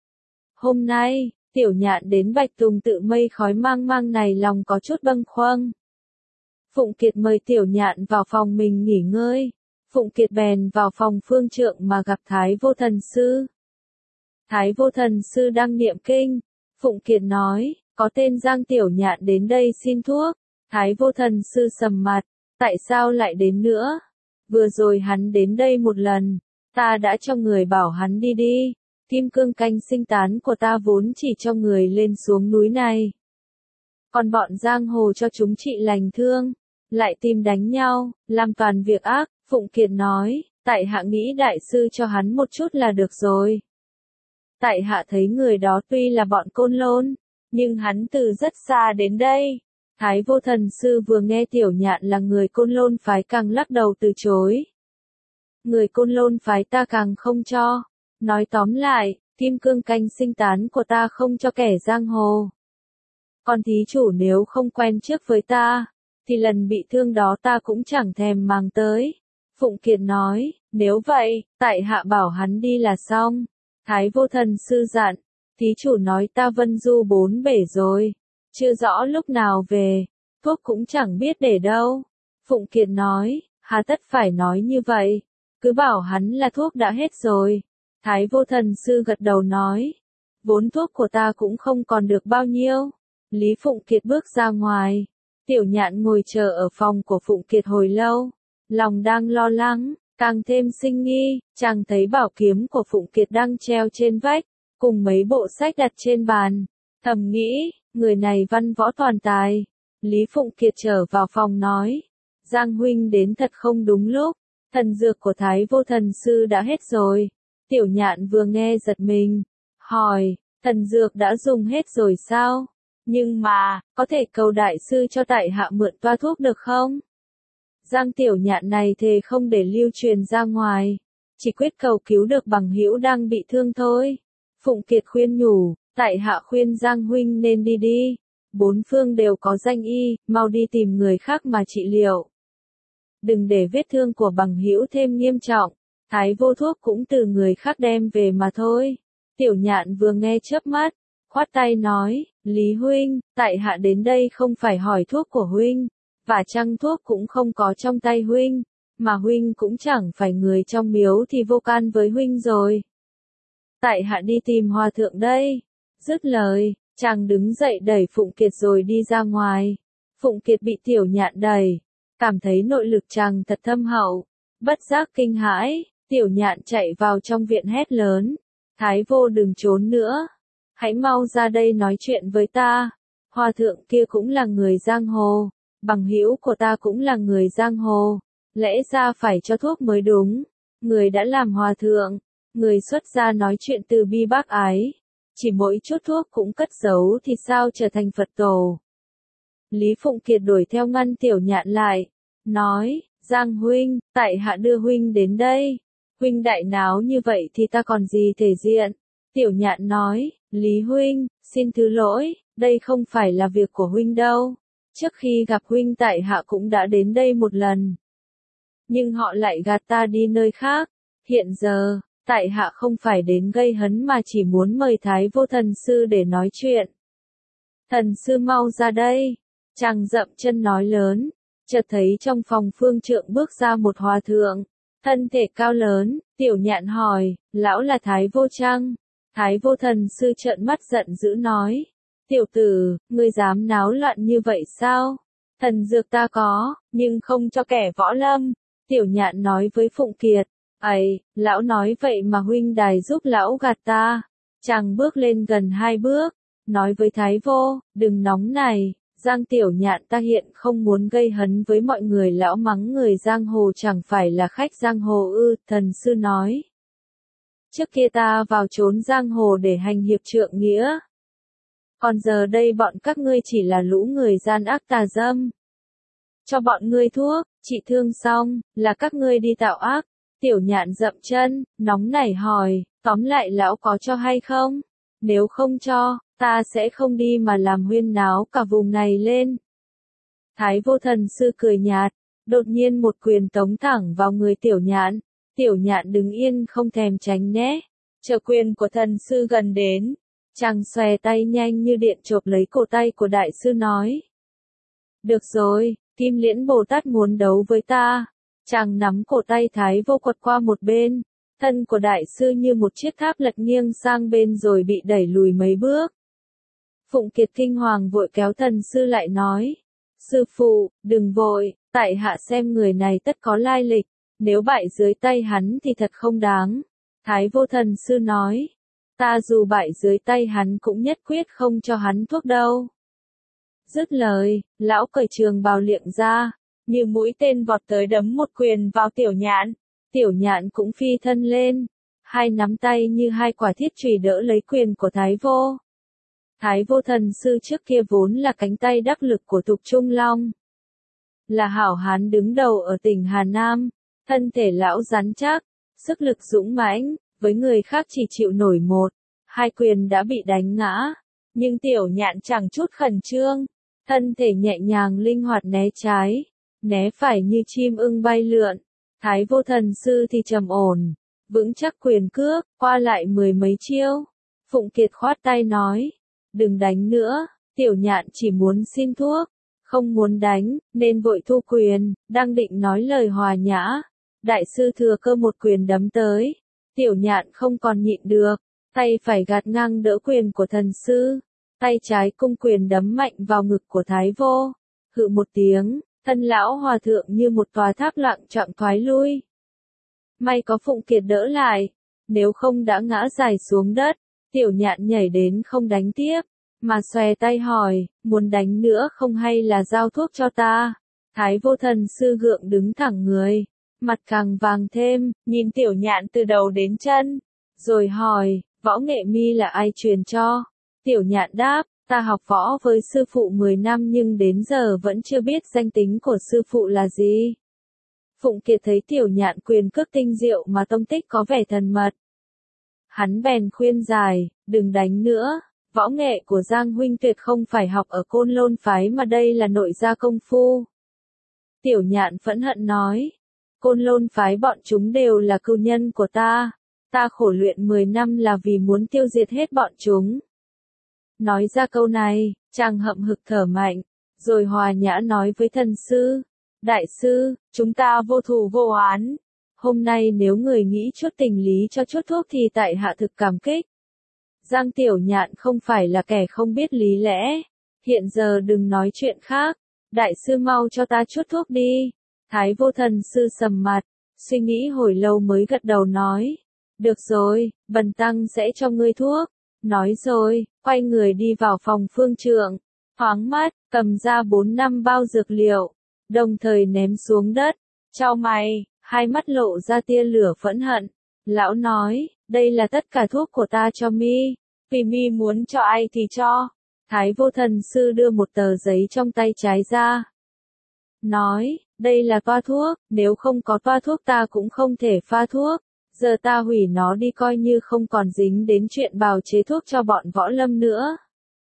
Hôm nay, Tiểu Nhạn đến Bạch Tùng tự mây khói mang mang này lòng có chút bâng khuâng. Phụng Kiệt mời Tiểu Nhạn vào phòng mình nghỉ ngơi. Phụng Kiệt bèn vào phòng phương trượng mà gặp Thái Vô Thần Sư. Thái Vô Thần Sư đang niệm kinh. Phụng Kiệt nói, có tên Giang Tiểu Nhạn đến đây xin thuốc. Thái Vô Thần Sư sầm mặt, tại sao lại đến nữa? Vừa rồi hắn đến đây một lần, ta đã cho người bảo hắn đi đi. Kim cương canh sinh tán của ta vốn chỉ cho người lên xuống núi này. Còn bọn giang hồ cho chúng trị lành thương, lại tìm đánh nhau, làm toàn việc ác. Phụng Kiệt nói, tại hạ nghĩ đại sư cho hắn một chút là được rồi. Tại hạ thấy người đó tuy là bọn Côn Lôn, nhưng hắn từ rất xa đến đây. Thái Vô Thần Sư vừa nghe Tiểu Nhạn là người Côn Lôn phái càng lắc đầu từ chối. Người Côn Lôn phái ta càng không cho. Nói tóm lại, kim cương canh sinh tán của ta không cho kẻ giang hồ. Còn thí chủ nếu không quen trước với ta, thì lần bị thương đó ta cũng chẳng thèm mang tới. Phụng Kiệt nói, nếu vậy, tại hạ bảo hắn đi là xong. Thái Vô Thần Sư dặn, thí chủ nói ta vân du bốn bể rồi, chưa rõ lúc nào về, thuốc cũng chẳng biết để đâu. Phụng Kiệt nói, hà tất phải nói như vậy, cứ bảo hắn là thuốc đã hết rồi. Thái Vô Thần Sư gật đầu nói, vốn thuốc của ta cũng không còn được bao nhiêu. Lý Phụng Kiệt bước ra ngoài, Tiểu Nhạn ngồi chờ ở phòng của Phụng Kiệt hồi lâu, lòng đang lo lắng, càng thêm sinh nghi. Chàng thấy bảo kiếm của Phụng Kiệt đang treo trên vách, cùng mấy bộ sách đặt trên bàn, thầm nghĩ, người này văn võ toàn tài. Lý Phụng Kiệt trở vào phòng nói, Giang huynh đến thật không đúng lúc, thần dược của Thái Vô Thần Sư đã hết rồi. Tiểu Nhạn vừa nghe giật mình, hỏi, thần dược đã dùng hết rồi sao? Nhưng mà, có thể cầu đại sư cho tại hạ mượn toa thuốc được không? Giang Tiểu Nhạn này thề không để lưu truyền ra ngoài, chỉ quyết cầu cứu được bằng hữu đang bị thương thôi. Phụng Kiệt khuyên nhủ, tại hạ khuyên Giang huynh nên đi đi, bốn phương đều có danh y, mau đi tìm người khác mà trị liệu. Đừng để vết thương của bằng hữu thêm nghiêm trọng, Thái vô thuốc cũng từ người khác đem về mà thôi. Tiểu Nhạn vừa nghe chớp mắt, khoát tay nói, Lý huynh, tại hạ đến đây không phải hỏi thuốc của huynh, và chăng thuốc cũng không có trong tay huynh, mà huynh cũng chẳng phải người trong miếu thì vô can với huynh rồi. Tại hạ đi tìm hòa thượng đây. Dứt lời, chàng đứng dậy đẩy Phụng Kiệt rồi đi ra ngoài. Phụng Kiệt bị Tiểu Nhạn đẩy, cảm thấy nội lực chàng thật thâm hậu, bất giác kinh hãi. Tiểu Nhạn chạy vào trong viện hét lớn, Thái vô đừng trốn nữa, hãy mau ra đây nói chuyện với ta. Hòa thượng kia cũng là người giang hồ, bằng hữu của ta cũng là người giang hồ, lẽ ra phải cho thuốc mới đúng. Người đã làm hòa thượng, người xuất gia nói chuyện từ bi bác ái, chỉ mỗi chút thuốc cũng cất giấu thì sao trở thành Phật tổ. Lý Phụng Kiệt đuổi theo ngăn Tiểu Nhạn lại, nói, Giang huynh, tại hạ đưa huynh đến đây. Huynh đại náo như vậy thì ta còn gì thể diện. Tiểu Nhạn nói, Lý huynh, xin thứ lỗi, đây không phải là việc của huynh đâu. Trước khi gặp huynh tại hạ cũng đã đến đây một lần. Nhưng họ lại gạt ta đi nơi khác. Hiện giờ, tại hạ không phải đến gây hấn mà chỉ muốn mời Thái Vô Thần Sư để nói chuyện. Thần sư mau ra đây. Chàng dậm chân nói lớn, chợt thấy trong phòng phương trượng bước ra một hòa thượng, thân thể cao lớn. Tiểu Nhạn hỏi, lão là Thái Vô chăng? Thái Vô Thần Sư trợn mắt giận dữ nói, tiểu tử, ngươi dám náo loạn như vậy sao? Thần dược ta có, nhưng không cho kẻ võ lâm. Tiểu Nhạn nói với Phụng Kiệt, ấy, lão nói vậy mà huynh đài giúp lão gạt ta. Chàng bước lên gần hai bước, nói với Thái Vô, đừng nóng này, Giang Tiểu Nhạn ta hiện không muốn gây hấn với mọi người. Lão mắng người giang hồ chẳng phải là khách giang hồ ư? Thần sư nói, trước kia ta vào trốn giang hồ để hành hiệp trượng nghĩa, còn giờ đây bọn các ngươi chỉ là lũ người gian ác tà dâm. Cho bọn ngươi thuốc, trị thương xong, là các ngươi đi tạo ác. Tiểu Nhạn dậm chân, nóng nảy hỏi, tóm lại lão có cho hay không? Nếu không cho, ta sẽ không đi mà làm huyên náo cả vùng này lên. Thái Vô Thần Sư cười nhạt, đột nhiên một quyền tống thẳng vào người Tiểu Nhạn. Tiểu Nhạn đứng yên không thèm tránh né, chờ quyền của thần sư gần đến, chàng xòe tay nhanh như điện chộp lấy cổ tay của đại sư nói, được rồi, Kim Liễn Bồ Tát muốn đấu với ta. Chàng nắm cổ tay Thái Vô quật qua một bên, Thân của đại sư như một chiếc tháp lật nghiêng sang bên rồi bị đẩy lùi mấy bước. Phụng Kiệt kinh hoàng vội kéo thần sư lại nói. Sư phụ, đừng vội, tại hạ xem người này tất có lai lịch, nếu bại dưới tay hắn thì thật không đáng. Thái vô thần sư nói. Ta dù bại dưới tay hắn cũng nhất quyết không cho hắn thuốc đâu. Dứt lời, lão cởi trường bào liệng ra, như mũi tên vọt tới đấm một quyền vào tiểu nhạn. Tiểu nhạn cũng phi thân lên, hai nắm tay như hai quả thiết chùy đỡ lấy quyền của Thái vô. Thái vô thần sư trước kia vốn là cánh tay đắc lực của Tục Trung Long. Là hảo hán đứng đầu ở tỉnh Hà Nam, thân thể lão rắn chắc, sức lực dũng mãnh, với người khác chỉ chịu nổi một, hai quyền đã bị đánh ngã. Nhưng tiểu nhạn chẳng chút khẩn trương, thân thể nhẹ nhàng linh hoạt né trái, né phải như chim ưng bay lượn. Thái vô thần sư thì trầm ổn, vững chắc quyền cước, qua lại mười mấy chiêu. Phụng Kiệt khoát tay nói, đừng đánh nữa, tiểu nhạn chỉ muốn xin thuốc, không muốn đánh, nên vội thu quyền, đang định nói lời hòa nhã. Đại sư thừa cơ một quyền đấm tới, tiểu nhạn không còn nhịn được, tay phải gạt ngang đỡ quyền của thần sư, tay trái cung quyền đấm mạnh vào ngực của Thái vô. Hự một tiếng, thân lão hòa thượng như một tòa tháp lặng chậm thoái lui. May có Phụng Kiệt đỡ lại, nếu không đã ngã dài xuống đất. Tiểu nhạn nhảy đến không đánh tiếp, mà xòe tay hỏi, muốn đánh nữa không hay là giao thuốc cho ta? Thái vô thần sư gượng đứng thẳng người, mặt càng vàng thêm, nhìn tiểu nhạn từ đầu đến chân, rồi hỏi, võ nghệ mi là ai truyền cho? Tiểu nhạn đáp, ta học võ với sư phụ mười năm nhưng đến giờ vẫn chưa biết danh tính của sư phụ là gì. Phụng Kiệt thấy tiểu nhạn quyền cước tinh diệu mà tông tích có vẻ thần mật. Hắn bèn khuyên giải, đừng đánh nữa, võ nghệ của Giang huynh tuyệt không phải học ở Côn Lôn phái mà đây là nội gia công phu. Tiểu nhạn phẫn hận nói, Côn Lôn phái bọn chúng đều là cừu nhân của ta, ta khổ luyện mười năm là vì muốn tiêu diệt hết bọn chúng. Nói ra câu này, chàng hậm hực thở mạnh, rồi hòa nhã nói với thần sư, đại sư, chúng ta vô thù vô oán. Hôm nay nếu người nghĩ chút tình lý cho chút thuốc thì tại hạ thực cảm kích. Giang tiểu nhạn không phải là kẻ không biết lý lẽ. Hiện giờ đừng nói chuyện khác. Đại sư mau cho ta chút thuốc đi. Thái vô thần sư sầm mặt, suy nghĩ hồi lâu mới gật đầu nói. Được rồi, bần tăng sẽ cho ngươi thuốc. Nói rồi, quay người đi vào phòng phương trượng. Thoáng mắt, cầm ra bốn năm bao dược liệu. Đồng thời ném xuống đất. Chau mày. Hai mắt lộ ra tia lửa phẫn hận. Lão nói, đây là tất cả thuốc của ta cho mi. Vì mi muốn cho ai thì cho. Thái vô thần sư đưa một tờ giấy trong tay trái ra. Nói, đây là toa thuốc, nếu không có toa thuốc ta cũng không thể pha thuốc. Giờ ta hủy nó đi coi như không còn dính đến chuyện bào chế thuốc cho bọn võ lâm nữa.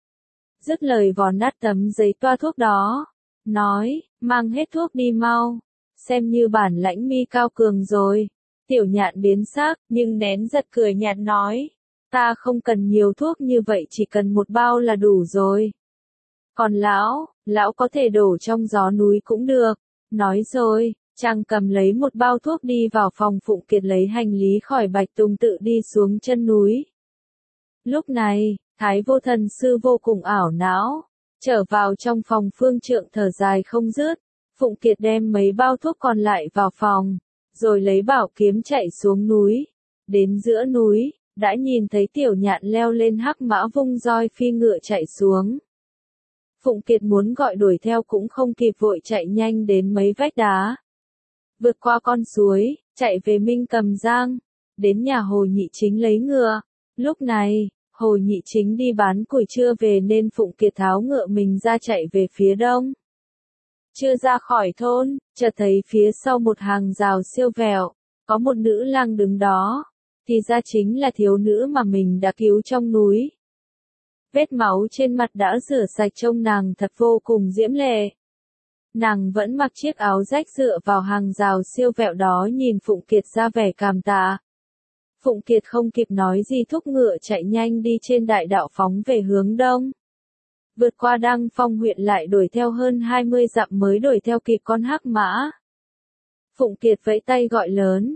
Dứt lời vò nát tấm giấy toa thuốc đó. Nói, mang hết thuốc đi mau. Xem như bản lãnh mi cao cường rồi. Tiểu nhạn biến sắc, nhưng nén giật cười nhạt nói. Ta không cần nhiều thuốc như vậy, chỉ cần một bao là đủ rồi. Còn lão, lão có thể đổ trong gió núi cũng được. Nói rồi, chàng cầm lấy một bao thuốc đi vào phòng Phụng Kiệt lấy hành lý khỏi Bạch Tùng tự đi xuống chân núi. Lúc này, Thái vô thần sư vô cùng ảo não. Trở vào trong phòng phương trượng thở dài không dứt. Phụng Kiệt đem mấy bao thuốc còn lại vào phòng, rồi lấy bảo kiếm chạy xuống núi. Đến giữa núi, đã nhìn thấy tiểu nhạn leo lên hắc mã vung roi phi ngựa chạy xuống. Phụng Kiệt muốn gọi đuổi theo cũng không kịp, vội chạy nhanh đến mấy vách đá. Vượt qua con suối, chạy về Minh Cầm Giang, đến nhà Hồ Nhị Chính lấy ngựa. Lúc này, Hồ Nhị Chính đi bán củi chưa về nên Phụng Kiệt tháo ngựa mình ra chạy về phía đông. Chưa ra khỏi thôn, chợt thấy phía sau một hàng rào siêu vẹo, có một nữ lang đứng đó, thì ra chính là thiếu nữ mà mình đã cứu trong núi. Vết máu trên mặt đã rửa sạch, trông nàng thật vô cùng diễm lệ. Nàng vẫn mặc chiếc áo rách dựa vào hàng rào siêu vẹo đó nhìn Phụng Kiệt ra vẻ cảm tạ. Phụng Kiệt không kịp nói gì thúc ngựa chạy nhanh đi trên đại đạo phóng về hướng đông. Vượt qua Đăng Phong huyện lại đuổi theo hơn hai mươi dặm mới đuổi theo kịp con hắc mã. Phụng Kiệt vẫy tay gọi lớn,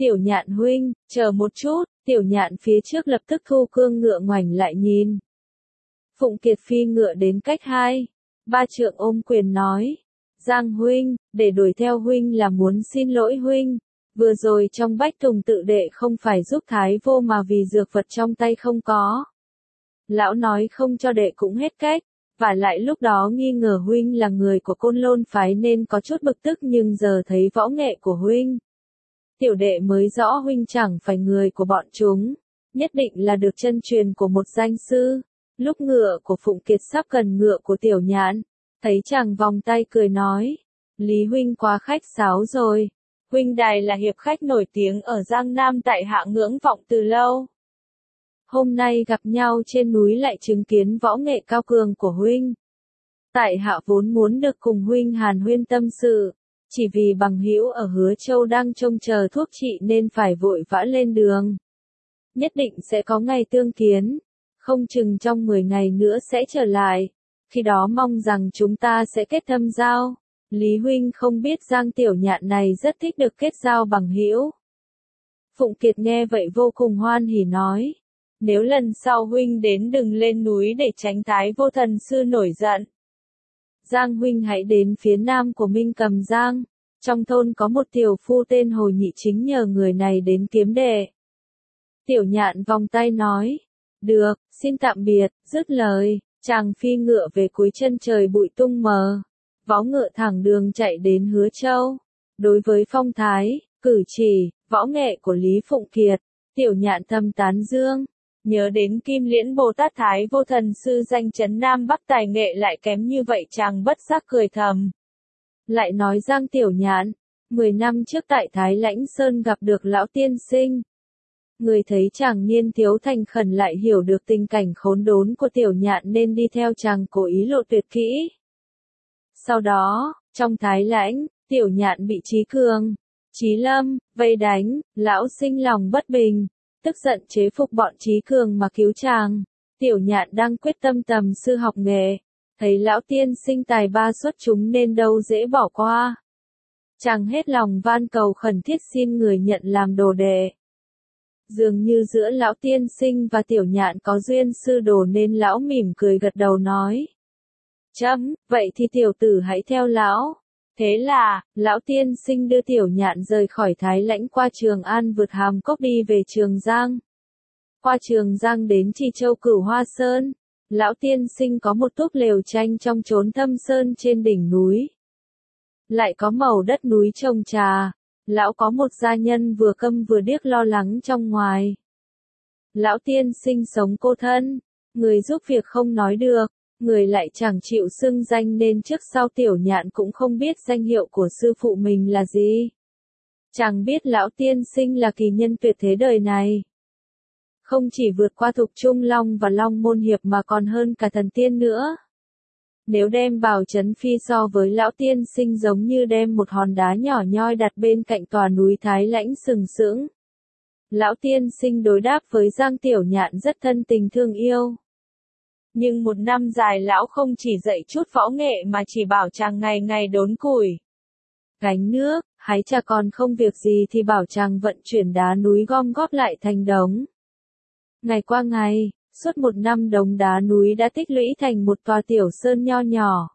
Tiểu Nhạn huynh, chờ một chút, Tiểu Nhạn phía trước lập tức thu cương ngựa ngoảnh lại nhìn. Phụng Kiệt phi ngựa đến cách hai, ba trượng ôm quyền nói. Giang huynh, để đuổi theo huynh là muốn xin lỗi huynh. Vừa rồi trong Bách Tùng tự đệ không phải giúp Thái vô mà vì dược vật trong tay không có. Lão nói không cho đệ cũng hết cách, và lại lúc đó nghi ngờ huynh là người của Côn Lôn phái nên có chút bực tức nhưng giờ thấy võ nghệ của huynh. Tiểu đệ mới rõ huynh chẳng phải người của bọn chúng, nhất định là được chân truyền của một danh sư. Lúc ngựa của Phụng Kiệt sắp gần ngựa của Tiểu Nhạn, thấy chàng vòng tay cười nói, Lý huynh quá khách sáo rồi. Huynh đài là hiệp khách nổi tiếng ở Giang Nam tại hạ ngưỡng vọng từ lâu. Hôm nay gặp nhau trên núi lại chứng kiến võ nghệ cao cường của huynh. Tại hạ vốn muốn được cùng huynh hàn huyên tâm sự, chỉ vì bằng hữu ở Hứa Châu đang trông chờ thuốc trị nên phải vội vã lên đường. Nhất định sẽ có ngày tương kiến, không chừng trong mười ngày nữa sẽ trở lại, khi đó mong rằng chúng ta sẽ kết thâm giao. Lý huynh không biết Giang Tiểu Nhạn này rất thích được kết giao bằng hữu. Phụng Kiệt nghe vậy vô cùng hoan hỉ nói, nếu lần sau huynh đến đừng lên núi để tránh Thái vô thần sư nổi giận. Giang huynh hãy đến phía nam của Minh Cầm Giang, trong thôn có một tiểu phu tên Hồ Nhị chính nhờ người này đến kiếm đệ. Tiểu Nhạn vòng tay nói, được, xin tạm biệt, dứt lời, chàng phi ngựa về cuối chân trời bụi tung mờ. Võ ngựa thẳng đường chạy đến Hứa Châu. Đối với phong thái, cử chỉ, võ nghệ của Lý Phụng Kiệt, Tiểu Nhạn thầm tán dương. Nhớ đến Kim Liễn Bồ Tát Thái vô thần sư danh chấn Nam Bắc tài nghệ lại kém như vậy chàng bất giác cười thầm. Lại nói Giang Tiểu Nhạn, mười năm trước tại Thái Lãnh Sơn gặp được lão tiên sinh. Người thấy chàng niên thiếu thành khẩn lại hiểu được tình cảnh khốn đốn của Tiểu Nhạn nên đi theo chàng cố ý lộ tuyệt kỹ. Sau đó, trong Thái Lãnh, Tiểu Nhạn bị Trí Cường, Trí Lâm, vây đánh, lão sinh lòng bất bình, tức giận chế phục bọn Trí Cường mà cứu chàng. Tiểu Nhạn đang quyết tâm tầm sư học nghề, thấy lão tiên sinh tài ba xuất chúng nên đâu dễ bỏ qua. Chàng hết lòng van cầu khẩn thiết xin người nhận làm đồ đệ. Dường như giữa lão tiên sinh và Tiểu Nhạn có duyên sư đồ nên lão mỉm cười gật đầu nói. Chấm, vậy thì tiểu tử hãy theo lão. Thế là, lão tiên sinh đưa Tiểu Nhạn rời khỏi Thái Lãnh qua Trường An vượt Hàm Cốc đi về Trường Giang. Qua Trường Giang đến Trì Châu Cửu Hoa Sơn, lão tiên sinh có một túp lều tranh trong chốn thâm sơn trên đỉnh núi. Lại có màu đất núi trồng trà, lão có một gia nhân vừa câm vừa điếc lo lắng trong ngoài. Lão tiên sinh sống cô thân, người giúp việc không nói được. Người lại chẳng chịu xưng danh nên trước sau Tiểu Nhạn cũng không biết danh hiệu của sư phụ mình là gì. Chẳng biết lão tiên sinh là kỳ nhân tuyệt thế đời này. Không chỉ vượt qua Thục Trung Long và Long Môn Hiệp mà còn hơn cả thần tiên nữa. Nếu đem Bảo Trấn Phi so với lão tiên sinh giống như đem một hòn đá nhỏ nhoi đặt bên cạnh tòa núi Thái Lãnh sừng sững. Lão tiên sinh đối đáp với Giang Tiểu Nhạn rất thân tình thương yêu. Nhưng một năm dài lão không chỉ dạy chút võ nghệ mà chỉ bảo chàng ngày ngày đốn củi, gánh nước, hái trà, còn không việc gì thì bảo chàng vận chuyển đá núi gom góp lại thành đống. Ngày qua ngày, suốt một năm đống đá núi đã tích lũy thành một tòa tiểu sơn nho nhỏ.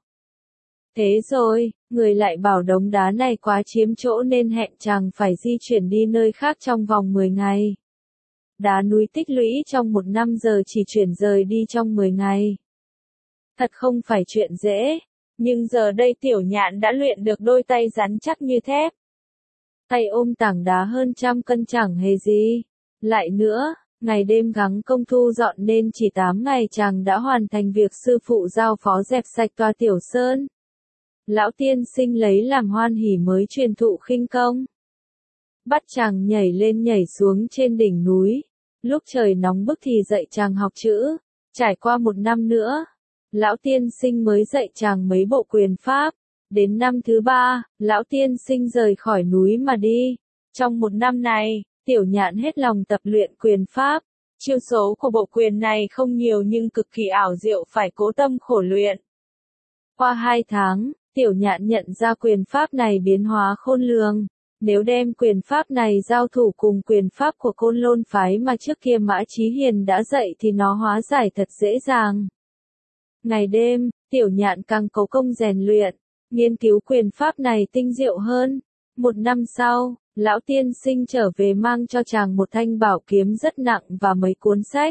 Thế rồi, người lại bảo đống đá này quá chiếm chỗ nên hẹn chàng phải di chuyển đi nơi khác trong vòng mười ngày. Đá núi tích lũy trong một năm giờ chỉ chuyển rời đi trong mười ngày. Thật không phải chuyện dễ, nhưng giờ đây Tiểu Nhạn đã luyện được đôi tay rắn chắc như thép. Tay ôm tảng đá hơn trăm cân chẳng hề gì. Lại nữa, ngày đêm gắng công thu dọn nên chỉ tám ngày chàng đã hoàn thành việc sư phụ giao phó dẹp sạch tòa tiểu sơn. Lão tiên sinh lấy làm hoan hỉ mới truyền thụ khinh công. Bắt chàng nhảy lên nhảy xuống trên đỉnh núi. Lúc trời nóng bức thì dạy chàng học chữ. Trải qua một năm nữa, lão tiên sinh mới dạy chàng mấy bộ quyền pháp. Đến năm thứ ba, lão tiên sinh rời khỏi núi mà đi. Trong một năm này, Tiểu Nhạn hết lòng tập luyện quyền pháp. Chiêu số của bộ quyền này không nhiều nhưng cực kỳ ảo diệu, phải cố tâm khổ luyện. Qua hai tháng, Tiểu Nhạn nhận ra quyền pháp này biến hóa khôn lường. Nếu đem quyền pháp này giao thủ cùng quyền pháp của Côn Lôn phái mà trước kia Mã Chí Hiền đã dạy thì nó hóa giải thật dễ dàng. Ngày đêm, Tiểu Nhạn càng cố công rèn luyện, nghiên cứu quyền pháp này tinh diệu hơn. Một năm sau, lão tiên sinh trở về mang cho chàng một thanh bảo kiếm rất nặng và mấy cuốn sách.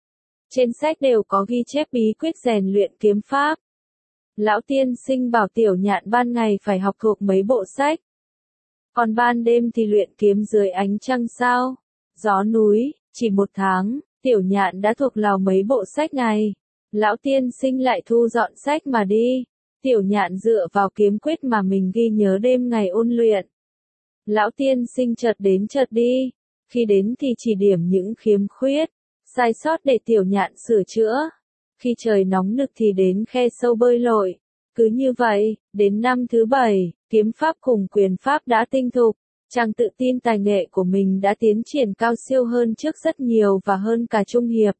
Trên sách đều có ghi chép bí quyết rèn luyện kiếm pháp. Lão tiên sinh bảo Tiểu Nhạn ban ngày phải học thuộc mấy bộ sách. Còn ban đêm thì luyện kiếm dưới ánh trăng sao, gió núi, chỉ một tháng, Tiểu Nhạn đã thuộc lòng mấy bộ sách này. Lão tiên sinh lại thu dọn sách mà đi. Tiểu Nhạn dựa vào kiếm quyết mà mình ghi nhớ đêm ngày ôn luyện. Lão tiên sinh chợt đến chợt đi, khi đến thì chỉ điểm những khiếm khuyết, sai sót để Tiểu Nhạn sửa chữa. Khi trời nóng nực thì đến khe sâu bơi lội. Cứ như vậy, đến năm thứ bảy, kiếm pháp cùng quyền pháp đã tinh thục, chàng tự tin tài nghệ của mình đã tiến triển cao siêu hơn trước rất nhiều và hơn cả Trung Hiệp.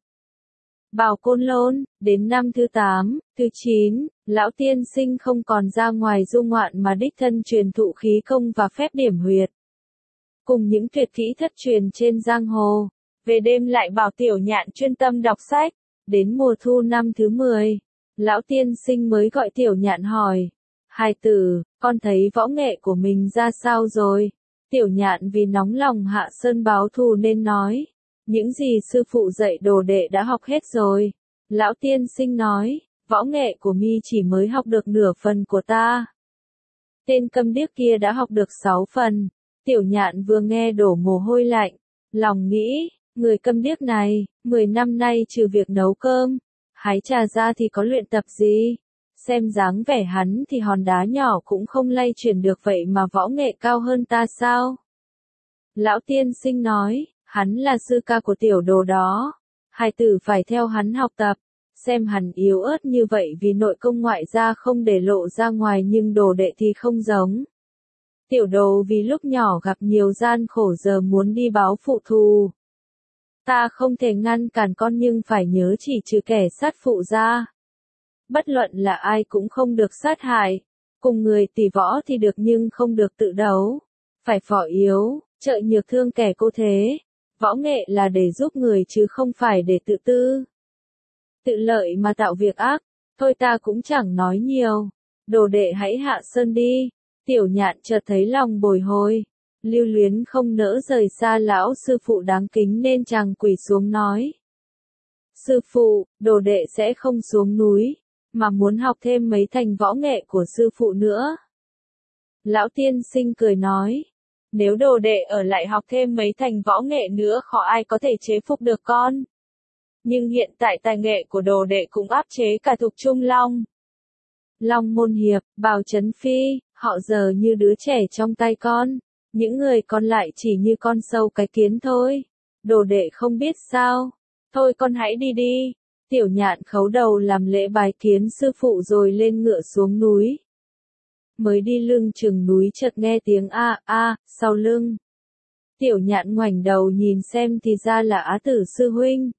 Bảo Côn Lôn, đến năm thứ tám, thứ chín, lão tiên sinh không còn ra ngoài du ngoạn mà đích thân truyền thụ khí công và phép điểm huyệt. Cùng những tuyệt kỹ thất truyền trên giang hồ, về đêm lại bảo Tiểu Nhạn chuyên tâm đọc sách. Đến mùa thu năm thứ mười, lão tiên sinh mới gọi Tiểu Nhạn hỏi, hài tử, con thấy võ nghệ của mình ra sao rồi? Tiểu Nhạn vì nóng lòng hạ sơn báo thù nên nói, những gì sư phụ dạy đồ đệ đã học hết rồi. Lão tiên sinh nói, võ nghệ của mi chỉ mới học được nửa phần của ta. Tên câm điếc kia đã học được sáu phần. Tiểu Nhạn vừa nghe đổ mồ hôi lạnh, lòng nghĩ, người câm điếc này, mười năm nay trừ việc nấu cơm, hái trà ra thì có luyện tập gì? Xem dáng vẻ hắn thì hòn đá nhỏ cũng không lay chuyển được vậy mà võ nghệ cao hơn ta sao? Lão tiên sinh nói, hắn là sư ca của tiểu đồ đó. Hài tử phải theo hắn học tập. Xem hắn yếu ớt như vậy vì nội công ngoại gia không để lộ ra ngoài nhưng đồ đệ thì không giống. Tiểu đồ vì lúc nhỏ gặp nhiều gian khổ giờ muốn đi báo phụ thù. Ta không thể ngăn cản con nhưng phải nhớ chỉ trừ kẻ sát phụ ra. Bất luận là ai cũng không được sát hại. Cùng người tỷ võ thì được nhưng không được tự đấu. Phải phỏ yếu, trợ nhược thương kẻ cô thế. Võ nghệ là để giúp người chứ không phải để tự tư. Tự lợi mà tạo việc ác. Thôi ta cũng chẳng nói nhiều. Đồ đệ hãy hạ sơn đi. Tiểu Nhạn chợt thấy lòng bồi hồi. Lưu luyến không nỡ rời xa lão sư phụ đáng kính nên chàng quỳ xuống nói. Sư phụ, đồ đệ sẽ không xuống núi, mà muốn học thêm mấy thành võ nghệ của sư phụ nữa. Lão tiên sinh cười nói. Nếu đồ đệ ở lại học thêm mấy thành võ nghệ nữa khó ai có thể chế phục được con. Nhưng hiện tại tài nghệ của đồ đệ cũng áp chế cả Thục Trung Long. Long Môn Hiệp, Bào Chấn Phi, họ giờ như đứa trẻ trong tay con. Những người còn lại chỉ như con sâu cái kiến thôi. Đồ đệ không biết sao. Thôi con hãy đi đi. Tiểu Nhạn khấu đầu làm lễ bái kiến sư phụ rồi lên ngựa xuống núi. Mới đi lưng chừng núi chợt nghe tiếng a a sau lưng. Tiểu Nhạn ngoảnh đầu nhìn xem thì ra là Á Tử sư huynh.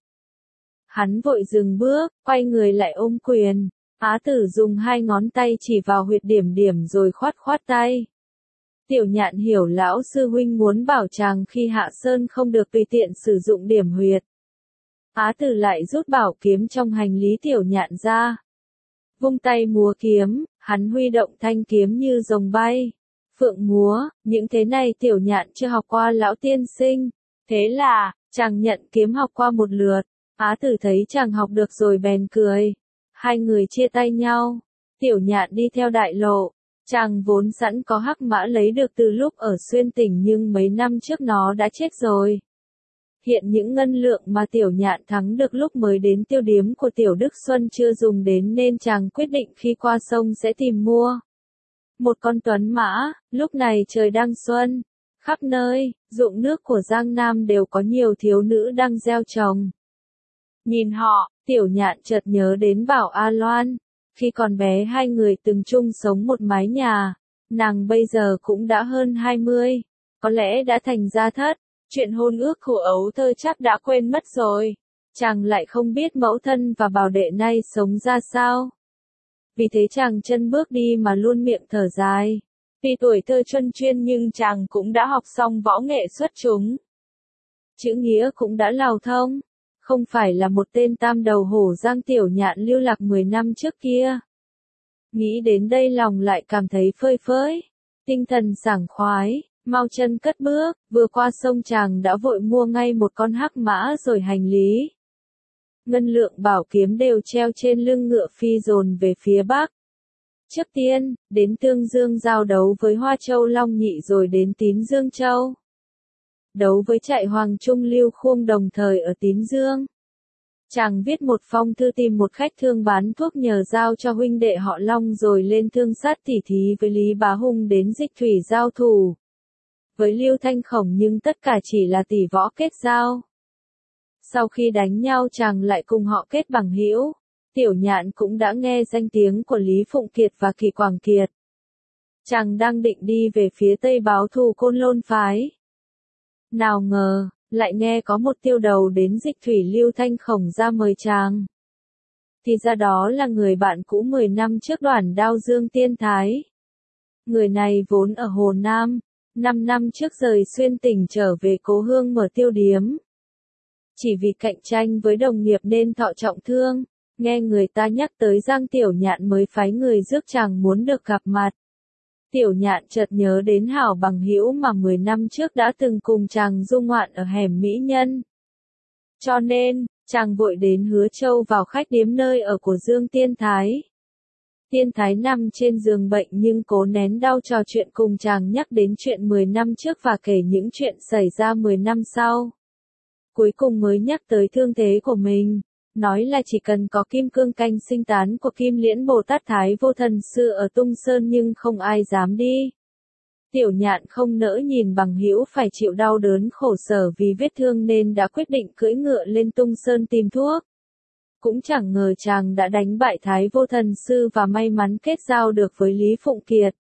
Hắn vội dừng bước, quay người lại ôm quyền. Á Tử dùng hai ngón tay chỉ vào huyệt điểm điểm rồi khoát khoát tay. Tiểu Nhạn hiểu lão sư huynh muốn bảo chàng khi hạ sơn không được tùy tiện sử dụng điểm huyệt. Á Tử lại rút bảo kiếm trong hành lý Tiểu Nhạn ra. Vung tay múa kiếm, hắn huy động thanh kiếm như rồng bay. Phượng múa, những thế này Tiểu Nhạn chưa học qua lão tiên sinh. Thế là, chàng nhận kiếm học qua một lượt. Á Tử thấy chàng học được rồi bèn cười. Hai người chia tay nhau. Tiểu Nhạn đi theo đại lộ. Chàng vốn sẵn có hắc mã lấy được từ lúc ở Xuyên Tỉnh nhưng mấy năm trước nó đã chết rồi. Hiện những ngân lượng mà Tiểu Nhạn thắng được lúc mới đến tiêu điếm của Tiểu Đức Xuân chưa dùng đến nên chàng quyết định khi qua sông sẽ tìm mua. Một con tuấn mã, lúc này trời đang xuân. Khắp nơi, ruộng nước của Giang Nam đều có nhiều thiếu nữ đang gieo trồng. Nhìn họ, Tiểu Nhạn chợt nhớ đến Bảo A Loan. Khi còn bé hai người từng chung sống một mái nhà, nàng bây giờ cũng đã hơn hai mươi, có lẽ đã thành gia thất, chuyện hôn ước của ấu thơ chắc đã quên mất rồi. Chàng lại không biết mẫu thân và bảo đệ nay sống ra sao. Vì thế chàng chân bước đi mà luôn miệng thở dài. Vì tuổi thơ truân chuyên nhưng chàng cũng đã học xong võ nghệ xuất chúng. Chữ nghĩa cũng đã lào thông, không phải là một tên tam đầu hổ Giang Tiểu Nhạn lưu lạc mười năm trước kia. Nghĩ đến đây lòng lại cảm thấy phơi phới, tinh thần sảng khoái, mau chân cất bước, vừa qua sông chàng đã vội mua ngay một con hắc mã rồi hành lý. Ngân lượng bảo kiếm đều treo trên lưng ngựa phi dồn về phía bắc. Trước tiên, đến Tương Dương giao đấu với Hoa Châu Long Nhị rồi đến Tín Dương Châu. Đấu với trại Hoàng Trung Lưu Khuông đồng thời ở Tín Dương. Chàng viết một phong thư tìm một khách thương bán thuốc nhờ giao cho huynh đệ họ Long rồi lên thương sát tỉ thí với Lý Bá Hung đến Dịch Thủy giao thủ. Với Lưu Thanh Khổng nhưng tất cả chỉ là tỷ võ kết giao. Sau khi đánh nhau chàng lại cùng họ kết bằng hữu. Tiểu Nhạn cũng đã nghe danh tiếng của Lý Phụng Kiệt và Kỳ Quảng Kiệt. Chàng đang định đi về phía Tây báo thù Côn Lôn phái. Nào ngờ, lại nghe có một tiêu đầu đến Dịch Thủy Lưu Thanh Khổng ra mời chàng. Thì ra đó là người bạn cũ mười năm trước Đoản Đao Dương Tiên Thái. Người này vốn ở Hồ Nam, năm năm trước rời xuyên tỉnh trở về cố hương mở tiêu điếm. Chỉ vì cạnh tranh với đồng nghiệp nên thọ trọng thương, nghe người ta nhắc tới Giang Tiểu Nhạn mới phái người rước chàng muốn được gặp mặt. Tiểu Nhạn chợt nhớ đến hảo bằng hữu mà mười năm trước đã từng cùng chàng du ngoạn ở hẻm Mỹ Nhân. Cho nên, chàng vội đến Hứa Châu vào khách điếm nơi ở của Dương Tiên Thái. Tiên Thái nằm trên giường bệnh nhưng cố nén đau trò chuyện cùng chàng nhắc đến chuyện mười năm trước và kể những chuyện xảy ra mười năm sau. Cuối cùng mới nhắc tới thương thế của mình. Nói là chỉ cần có kim cương canh sinh tán của Kim Liễn Bồ Tát Thái Vô Thần Sư ở Tung Sơn nhưng không ai dám đi. Tiểu Nhạn không nỡ nhìn bằng hữu phải chịu đau đớn khổ sở vì vết thương nên đã quyết định cưỡi ngựa lên Tung Sơn tìm thuốc. Cũng chẳng ngờ chàng đã đánh bại Thái Vô Thần Sư và may mắn kết giao được với Lý Phụng Kiệt.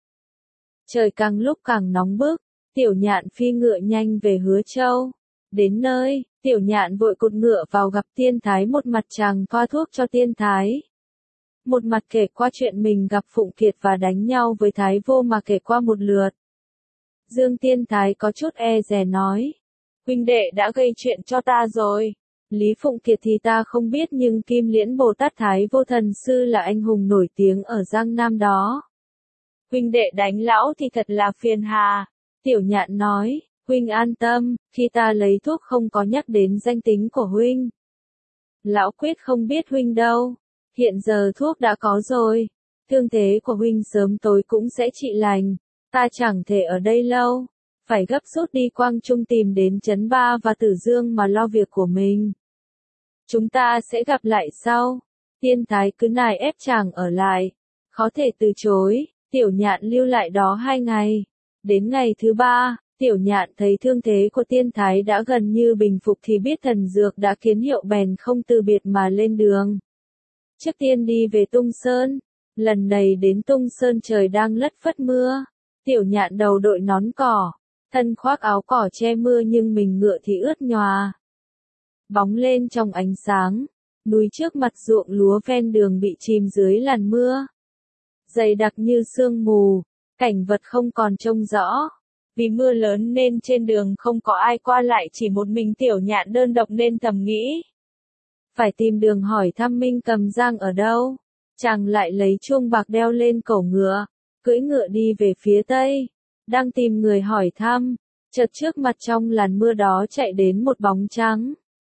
Trời càng lúc càng nóng bức, Tiểu Nhạn phi ngựa nhanh về Hứa Châu. Đến nơi, Tiểu Nhạn vội cột ngựa vào gặp Tiên Thái, một mặt chàng thoa thuốc cho Tiên Thái. Một mặt kể qua chuyện mình gặp Phụng Kiệt và đánh nhau với Thái Vô mà kể qua một lượt. Dương Tiên Thái có chút e dè nói. Huynh đệ đã gây chuyện cho ta rồi. Lý Phụng Kiệt thì ta không biết nhưng Kim Liễn Bồ Tát Thái Vô Thần Sư là anh hùng nổi tiếng ở Giang Nam đó. Huynh đệ đánh lão thì thật là phiền hà. Tiểu Nhạn nói. Huynh an tâm, khi ta lấy thuốc không có nhắc đến danh tính của huynh. Lão quyết không biết huynh đâu. Hiện giờ thuốc đã có rồi. Thương thế của huynh sớm tối cũng sẽ trị lành. Ta chẳng thể ở đây lâu. Phải gấp rút đi Quang Trung tìm đến Trấn Ba và Tử Dương mà lo việc của mình. Chúng ta sẽ gặp lại sau. Tiên Thái cứ nài ép chàng ở lại. Khó thể từ chối. Tiểu Nhạn lưu lại đó hai ngày. Đến ngày thứ ba. Tiểu Nhạn thấy thương thế của Tiên Thái đã gần như bình phục thì biết thần dược đã kiến hiệu bèn không từ biệt mà lên đường. Trước tiên đi về Tung Sơn. Lần này đến Tung Sơn trời đang lất phất mưa. Tiểu Nhạn đầu đội nón cỏ. Thân khoác áo cỏ che mưa nhưng mình ngựa thì ướt nhòa. Bóng lên trong ánh sáng. Núi trước mặt ruộng lúa ven đường bị chìm dưới làn mưa. Dày đặc như sương mù. Cảnh vật không còn trông rõ. Vì mưa lớn nên trên đường không có ai qua lại, chỉ một mình Tiểu Nhạn đơn độc nên thầm nghĩ. Phải tìm đường hỏi thăm Minh Cầm Giang ở đâu. Chàng lại lấy chuông bạc đeo lên cổ ngựa, cưỡi ngựa đi về phía tây. Đang tìm người hỏi thăm, chợt trước mặt trong làn mưa đó chạy đến một bóng trắng.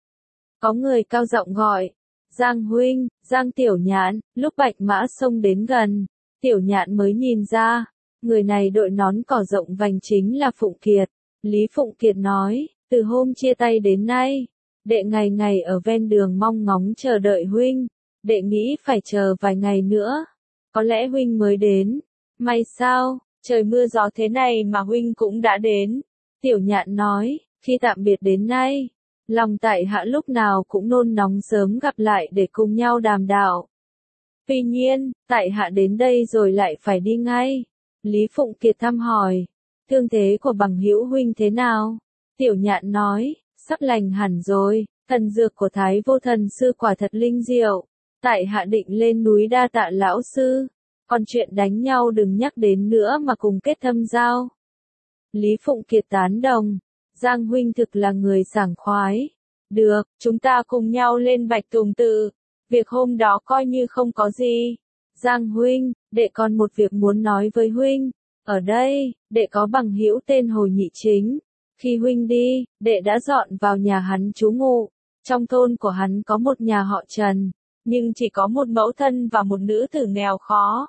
Có người cao giọng gọi, Giang huynh, Giang Tiểu Nhạn. Lúc bạch mã xông đến gần, Tiểu Nhạn mới nhìn ra. Người này đội nón cỏ rộng vành chính là Phụng Kiệt. Lý Phụng Kiệt nói, từ hôm chia tay đến nay, đệ ngày ngày ở ven đường mong ngóng chờ đợi huynh, đệ nghĩ phải chờ vài ngày nữa, có lẽ huynh mới đến. May sao, trời mưa gió thế này mà huynh cũng đã đến. Tiểu Nhạn nói, khi tạm biệt đến nay, lòng tại hạ lúc nào cũng nôn nóng sớm gặp lại để cùng nhau đàm đạo. Tuy nhiên, tại hạ đến đây rồi lại phải đi ngay. Lý Phụng Kiệt thăm hỏi, thương thế của bằng hữu huynh thế nào? Tiểu Nhạn nói, sắp lành hẳn rồi, thần dược của Thái Vô Thần Sư quả thật linh diệu. Tại hạ định lên núi đa tạ lão sư, Còn chuyện đánh nhau đừng nhắc đến nữa mà cùng kết thâm giao. Lý Phụng Kiệt tán đồng. Giang huynh thực là người sảng khoái. Được, chúng ta cùng nhau lên Bạch Tùng Tự. Việc hôm đó coi như không có gì. Giang huynh, đệ còn một việc muốn nói với huynh. Ở đây, đệ có bằng hữu tên Hồ Nhị Chính. Khi huynh đi, đệ đã dọn vào nhà hắn trú ngụ. Trong thôn của hắn có một nhà họ Trần, nhưng chỉ có một mẫu thân và một nữ tử nghèo khó.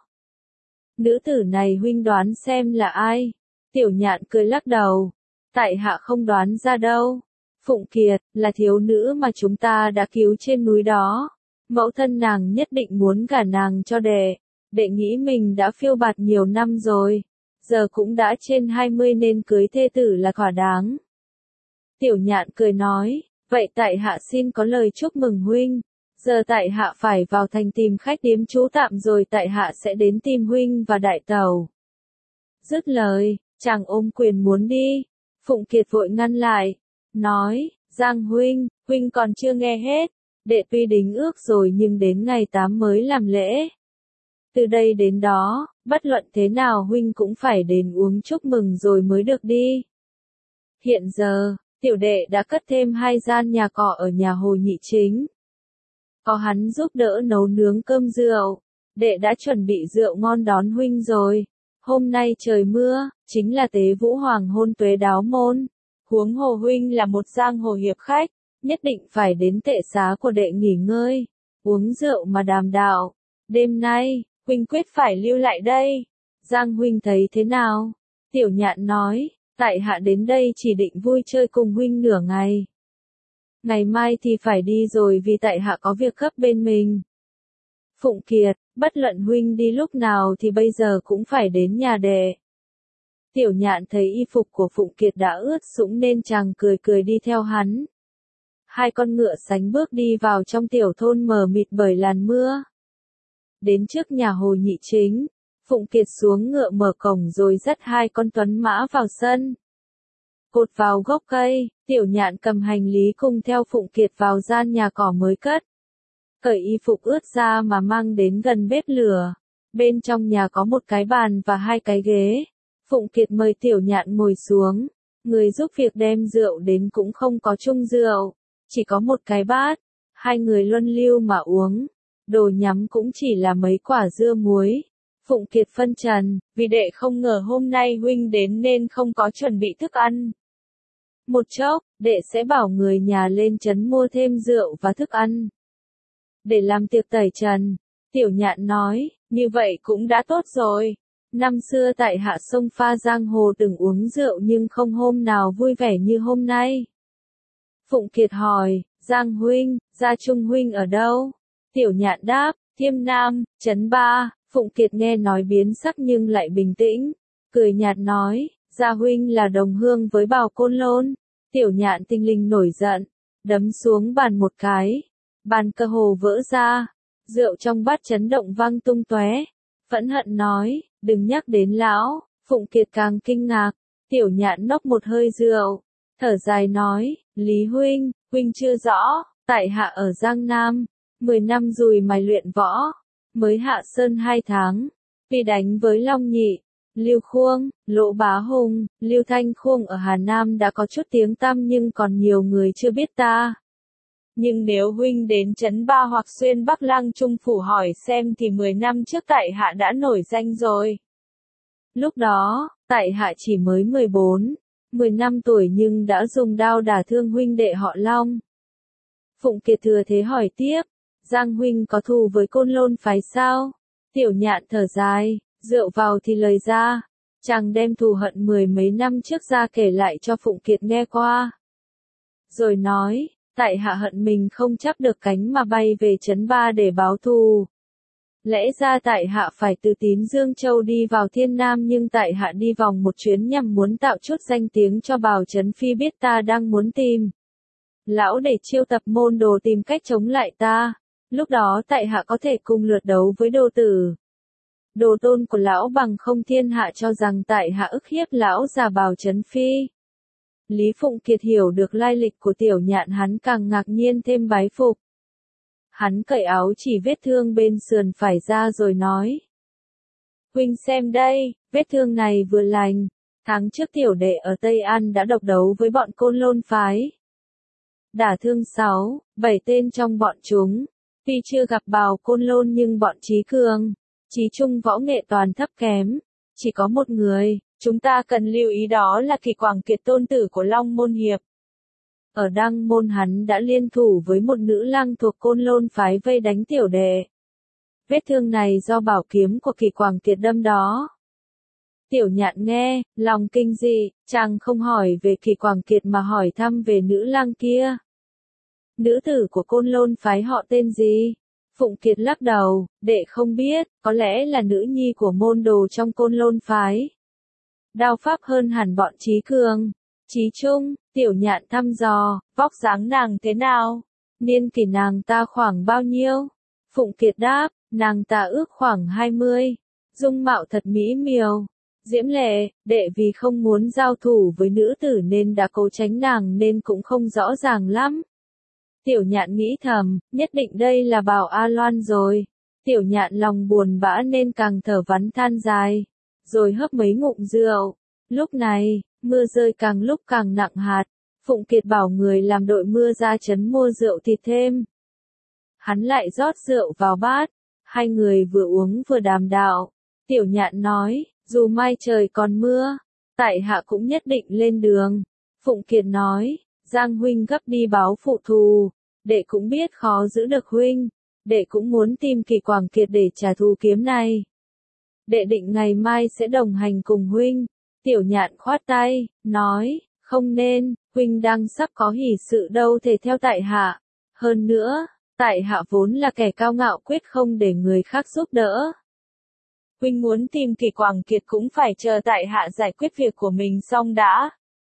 Nữ tử này huynh đoán xem là ai? Tiểu Nhạn cười lắc đầu. Tại hạ không đoán ra đâu. Phụng Kiệt, là thiếu nữ mà chúng ta đã cứu trên núi đó. Mẫu thân nàng nhất định muốn gả nàng cho đệ. Đệ nghĩ mình đã phiêu bạt nhiều năm rồi. Giờ cũng đã trên hai mươi nên cưới thê tử là thỏa đáng. Tiểu Nhạn cười nói, vậy tại hạ xin có lời chúc mừng huynh. Giờ tại hạ phải vào thành tìm khách điếm trú tạm rồi tại hạ sẽ đến tìm huynh và đại tàu. Dứt lời, chàng ôm quyền muốn đi. Phụng Kiệt vội ngăn lại, nói, Giang huynh, huynh còn chưa nghe hết. Đệ tuy đính ước rồi nhưng đến ngày tám mới làm lễ. Từ đây đến đó, bất luận thế nào huynh cũng phải đến uống chúc mừng rồi mới được đi. Hiện giờ, tiểu đệ đã cất thêm hai gian nhà cỏ ở nhà Hồ Nhị Chính. Có hắn giúp đỡ nấu nướng cơm rượu, đệ đã chuẩn bị rượu ngon đón huynh rồi. Hôm nay trời mưa, chính là tế vũ hoàng hôn tuế đáo môn. Huống hồ huynh là một giang hồ hiệp khách, nhất định phải đến tệ xá của đệ nghỉ ngơi, uống rượu mà đàm đạo. Đêm nay, huynh quyết phải lưu lại đây. Giang huynh thấy thế nào? Tiểu Nhạn nói, tại hạ đến đây chỉ định vui chơi cùng huynh nửa ngày. Ngày mai thì phải đi rồi vì tại hạ có việc gấp bên mình. Phụng Kiệt, bất luận huynh đi lúc nào thì bây giờ cũng phải đến nhà đệ. Tiểu Nhạn thấy y phục của Phụng Kiệt đã ướt sũng nên chàng cười cười đi theo hắn. Hai con ngựa sánh bước đi vào trong tiểu thôn mờ mịt bởi làn mưa. Đến trước nhà Hồ Nhị Chính, Phụng Kiệt xuống ngựa mở cổng rồi dắt hai con tuấn mã vào sân. Cột vào gốc cây, Tiểu Nhạn cầm hành lý cùng theo Phụng Kiệt vào gian nhà cỏ mới cất. Cởi y phục ướt ra mà mang đến gần bếp lửa. Bên trong nhà có một cái bàn và hai cái ghế. Phụng Kiệt mời Tiểu Nhạn ngồi xuống. Người giúp việc đem rượu đến cũng không có chung rượu, chỉ có một cái bát. Hai người luân lưu mà uống. Đồ nhắm cũng chỉ là mấy quả dưa muối. Phụng Kiệt phân trần, vì đệ không ngờ hôm nay huynh đến nên không có chuẩn bị thức ăn. Một chốc, đệ sẽ bảo người nhà lên trấn mua thêm rượu và thức ăn. Để làm tiệc tẩy trần, Tiểu Nhạn nói, như vậy cũng đã tốt rồi. Năm xưa tại hạ sông pha giang hồ từng uống rượu nhưng không hôm nào vui vẻ như hôm nay. Phụng Kiệt hỏi, Giang huynh, Gia Trung huynh ở đâu? Tiểu Nhạn đáp, Thiêm Nam, trấn Ba. Phụng Kiệt nghe nói biến sắc nhưng lại bình tĩnh, cười nhạt nói, Gia huynh là đồng hương với Bào Côn Lôn. Tiểu Nhạn tinh linh nổi giận, đấm xuống bàn một cái, bàn cơ hồ vỡ ra, rượu trong bát chấn động vang tung tóe. Phẫn hận nói, đừng nhắc đến lão. Phụng Kiệt càng kinh ngạc. Tiểu Nhạn nốc một hơi rượu, thở dài nói, Lý huynh, huynh chưa rõ, tại hạ ở Giang Nam, mười năm rồi mài luyện võ, mới hạ sơn hai tháng, vì đánh với Long Nhị, Lưu Khuông, Lỗ Bá Hùng, Lưu Thanh Khuông ở Hà Nam đã có chút tiếng tăm nhưng còn nhiều người chưa biết ta. Nhưng nếu huynh đến trấn Ba hoặc xuyên Bắc Lăng Trung phủ hỏi xem thì mười năm trước tại hạ đã nổi danh rồi. Lúc đó, tại hạ chỉ mới mười bốn, mười lăm tuổi nhưng đã dùng đao đả thương huynh đệ họ Long. Phụng Kiệt thừa thế hỏi tiếp, Giang huynh có thù với Côn Lôn phái sao? Tiểu Nhạn thở dài, rượu vào thì lời ra, chàng đem thù hận mười mấy năm trước ra kể lại cho Phụng Kiệt nghe qua. Rồi nói, tại hạ hận mình không chắp được cánh mà bay về trấn Ba để báo thù. Lẽ ra tại hạ phải từ Tín Dương Châu đi vào Thiên Nam nhưng tại hạ đi vòng một chuyến nhằm muốn tạo chút danh tiếng cho Bào Trấn Phi biết ta đang muốn tìm lão để chiêu tập môn đồ tìm cách chống lại ta. Lúc đó tại hạ có thể cùng lượt đấu với đồ tử. Đồ tôn của lão bằng không thiên hạ cho rằng tại hạ ức hiếp lão già Bào Trấn Phi. Lý Phụng Kiệt hiểu được lai lịch của Tiểu Nhạn hắn càng ngạc nhiên thêm bái phục. Hắn cởi áo chỉ vết thương bên sườn phải ra rồi nói. Huynh xem đây, vết thương này vừa lành. Tháng trước tiểu đệ ở Tây An đã độc đấu với bọn Côn Lôn phái. Đả thương sáu, bảy tên trong bọn chúng. Tuy chưa gặp bào Côn Lôn nhưng bọn trí cường, trí trung võ nghệ toàn thấp kém. Chỉ có một người, chúng ta cần lưu ý đó là Kỳ Quảng Kiệt tôn tử của Long Môn Hiệp. Ở Đăng Môn hắn đã liên thủ với một nữ lang thuộc Côn Lôn phái vây đánh tiểu đệ. Vết thương này do bảo kiếm của Kỳ Quảng Kiệt đâm đó. Tiểu Nhạn nghe, lòng kinh dị, chàng không hỏi về Kỳ Quảng Kiệt mà hỏi thăm về nữ lang kia. Nữ tử của Côn Lôn phái họ tên gì? Phụng Kiệt lắc đầu, đệ không biết, có lẽ là nữ nhi của môn đồ trong Côn Lôn phái. Đao pháp hơn hẳn bọn trí cường, trí trung. Tiểu Nhạn thăm dò, vóc dáng nàng thế nào? Niên kỷ nàng ta khoảng bao nhiêu? Phụng Kiệt đáp, nàng ta ước khoảng hai mươi. Dung mạo thật mỹ miều. Diễm lệ, đệ vì không muốn giao thủ với nữ tử nên đã cố tránh nàng nên cũng không rõ ràng lắm. Tiểu Nhạn nghĩ thầm, nhất định đây là Bảo A Loan rồi. Tiểu Nhạn lòng buồn bã nên càng thở vắn than dài, rồi hớp mấy ngụm rượu. Lúc này, mưa rơi càng lúc càng nặng hạt. Phụng Kiệt bảo người làm đội mưa ra trấn mua rượu thịt thêm. Hắn lại rót rượu vào bát. Hai người vừa uống vừa đàm đạo. Tiểu Nhạn nói, dù mai trời còn mưa, tại hạ cũng nhất định lên đường. Phụng Kiệt nói, Giang huynh gấp đi báo phụ thù, đệ cũng biết khó giữ được huynh, đệ cũng muốn tìm Kỳ Quảng Kiệt để trả thù kiếm này. Đệ định ngày mai sẽ đồng hành cùng huynh. Tiểu Nhạn khoát tay, nói, không nên, huynh đang sắp có hỷ sự đâu thể theo tại hạ. Hơn nữa, tại hạ vốn là kẻ cao ngạo quyết không để người khác giúp đỡ. Huynh muốn tìm Kỳ Quảng Kiệt cũng phải chờ tại hạ giải quyết việc của mình xong đã.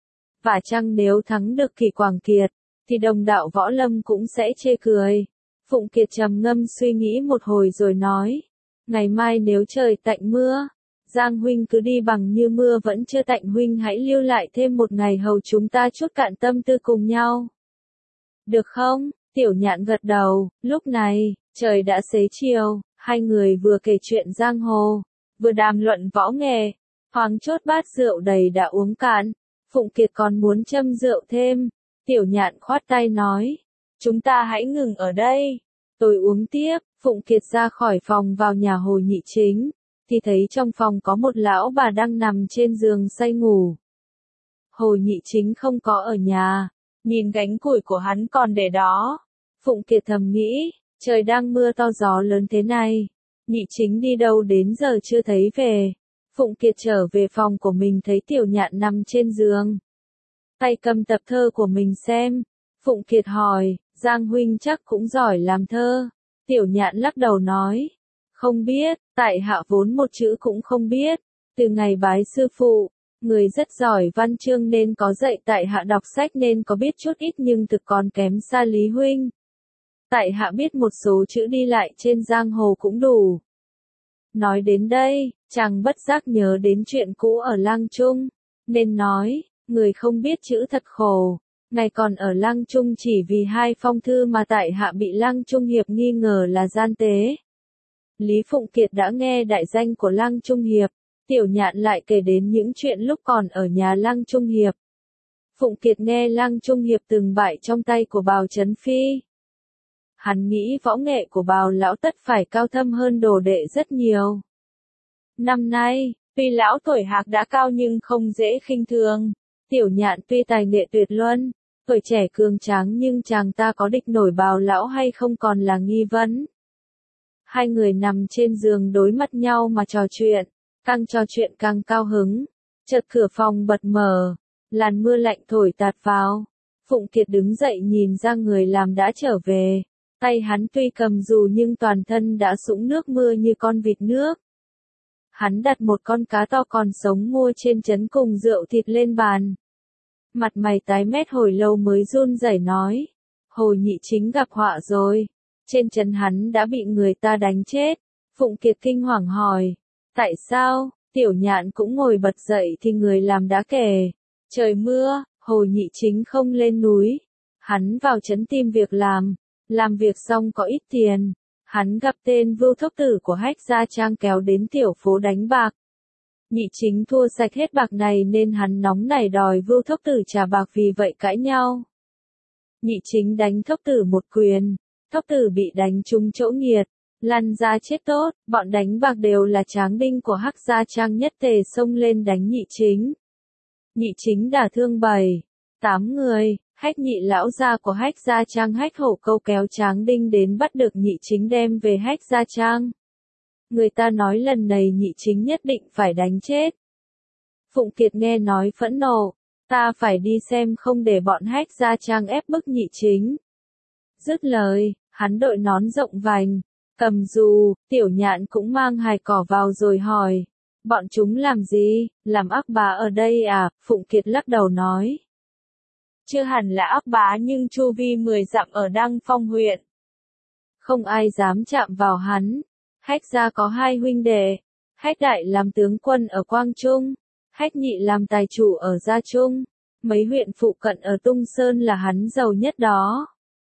Và chăng nếu thắng được Kỳ Quảng Kiệt, thì đồng đạo võ lâm cũng sẽ chê cười. Phụng Kiệt trầm ngâm suy nghĩ một hồi rồi nói, ngày mai nếu trời tạnh mưa, Giang huynh cứ đi bằng như mưa vẫn chưa tạnh, huynh hãy lưu lại thêm một ngày hầu chúng ta chút cạn tâm tư cùng nhau. Được không? Tiểu Nhạn gật đầu. Lúc này, trời đã xế chiều, hai người vừa kể chuyện giang hồ, vừa đàm luận võ nghệ. Thoáng chốt bát rượu đầy đã uống cạn. Phụng Kiệt còn muốn châm rượu thêm. Tiểu Nhạn khoát tay nói, chúng ta hãy ngừng ở đây. Tôi uống tiếp. Phụng Kiệt ra khỏi phòng vào nhà Hồ Nhị Chính, thì thấy trong phòng có một lão bà đang nằm trên giường say ngủ. Hồ Nhị Chính không có ở nhà, nhìn gánh củi của hắn còn để đó. Phụng Kiệt thầm nghĩ, trời đang mưa to gió lớn thế này, Nhị Chính đi đâu đến giờ chưa thấy về. Phụng Kiệt trở về phòng của mình thấy Tiểu Nhạn nằm trên giường, tay cầm tập thơ của mình xem. Phụng Kiệt hỏi, Giang huynh chắc cũng giỏi làm thơ. Tiểu Nhạn lắc đầu nói, không biết, tại hạ vốn một chữ cũng không biết. Từ ngày bái sư phụ, người rất giỏi văn chương nên có dạy tại hạ đọc sách nên có biết chút ít nhưng thực còn kém xa Lý huynh. Tại hạ biết một số chữ đi lại trên giang hồ cũng đủ. Nói đến đây, chàng bất giác nhớ đến chuyện cũ ở Lang Trung, nên nói, người không biết chữ thật khổ. Ngày còn ở Lang Trung chỉ vì hai phong thư mà tại hạ bị Lang Trung Hiệp nghi ngờ là gian tế. Lý Phụng Kiệt đã nghe đại danh của Lang Trung Hiệp. Tiểu Nhạn lại kể đến những chuyện lúc còn ở nhà Lang Trung Hiệp. Phụng Kiệt nghe Lang Trung Hiệp từng bại trong tay của Bào Chấn Phi. Hắn nghĩ võ nghệ của Bào lão tất phải cao thâm hơn đồ đệ rất nhiều. Năm nay, tuy lão tuổi hạc đã cao nhưng không dễ khinh thường. Tiểu Nhạn tuy tài nghệ tuyệt luân, tuổi trẻ cường tráng nhưng chàng ta có địch nổi Bào lão hay không còn là nghi vấn. Hai người nằm trên giường đối mặt nhau mà trò chuyện, càng trò chuyện càng cao hứng. Chợt cửa phòng bật mở, làn mưa lạnh thổi tạt vào. Phụng Kiệt đứng dậy nhìn ra người làm đã trở về. Tay hắn tuy cầm dù nhưng toàn thân đã sũng nước mưa như con vịt nước. Hắn đặt một con cá to còn sống mua trên trấn cùng rượu thịt lên bàn. Mặt mày tái mét hồi lâu mới run rẩy nói, Hồ Nhị Chính gặp họa rồi. Trên trấn hắn đã bị người ta đánh chết. Phụng Kiệt kinh hoàng hỏi, tại sao? Tiểu Nhạn cũng ngồi bật dậy thì người làm đã kể, trời mưa, Hồ Nhị Chính không lên núi. Hắn vào trấn tìm việc làm, làm việc xong có ít tiền. hắn gặp tên Vưu Thốc Tử của Hách Gia Trang kéo đến tiểu phố đánh bạc. Nhị Chính thua sạch hết bạc này nên hắn nóng nảy đòi Vưu Thốc Tử trả bạc, vì vậy cãi nhau. Nhị Chính đánh Thốc Tử một quyền, Thốc Tử bị đánh trúng chỗ nghiệt, lăn ra chết tốt. Bọn đánh bạc đều là tráng đinh của Hách Gia Trang nhất tề xông lên đánh Nhị Chính. Nhị Chính đả thương bảy, tám người. Hách Nhị lão gia của Hách Gia Trang Hách Hổ Câu kéo tráng đinh đến bắt được Nhị Chính đem về Hách Gia Trang. Người ta nói lần này Nhị Chính nhất định phải đánh chết. Phụng Kiệt nghe nói phẫn nộ, ta phải đi xem không để bọn Hách Gia Trang ép bức Nhị Chính. Dứt lời, hắn đội nón rộng vành, cầm dù, Tiểu Nhạn cũng mang hài cỏ vào rồi hỏi, bọn chúng làm gì, làm ác bá ở đây à? Phụng Kiệt lắc đầu nói. Chưa hẳn là ác bá nhưng chu vi mười dặm ở Đăng Phong huyện. Không ai dám chạm vào hắn. Hách gia có hai huynh đệ. Hách đại làm tướng quân ở Quang Trung. Hách nhị làm tài chủ ở Gia Trung. Mấy huyện phụ cận ở Tung Sơn là hắn giàu nhất đó.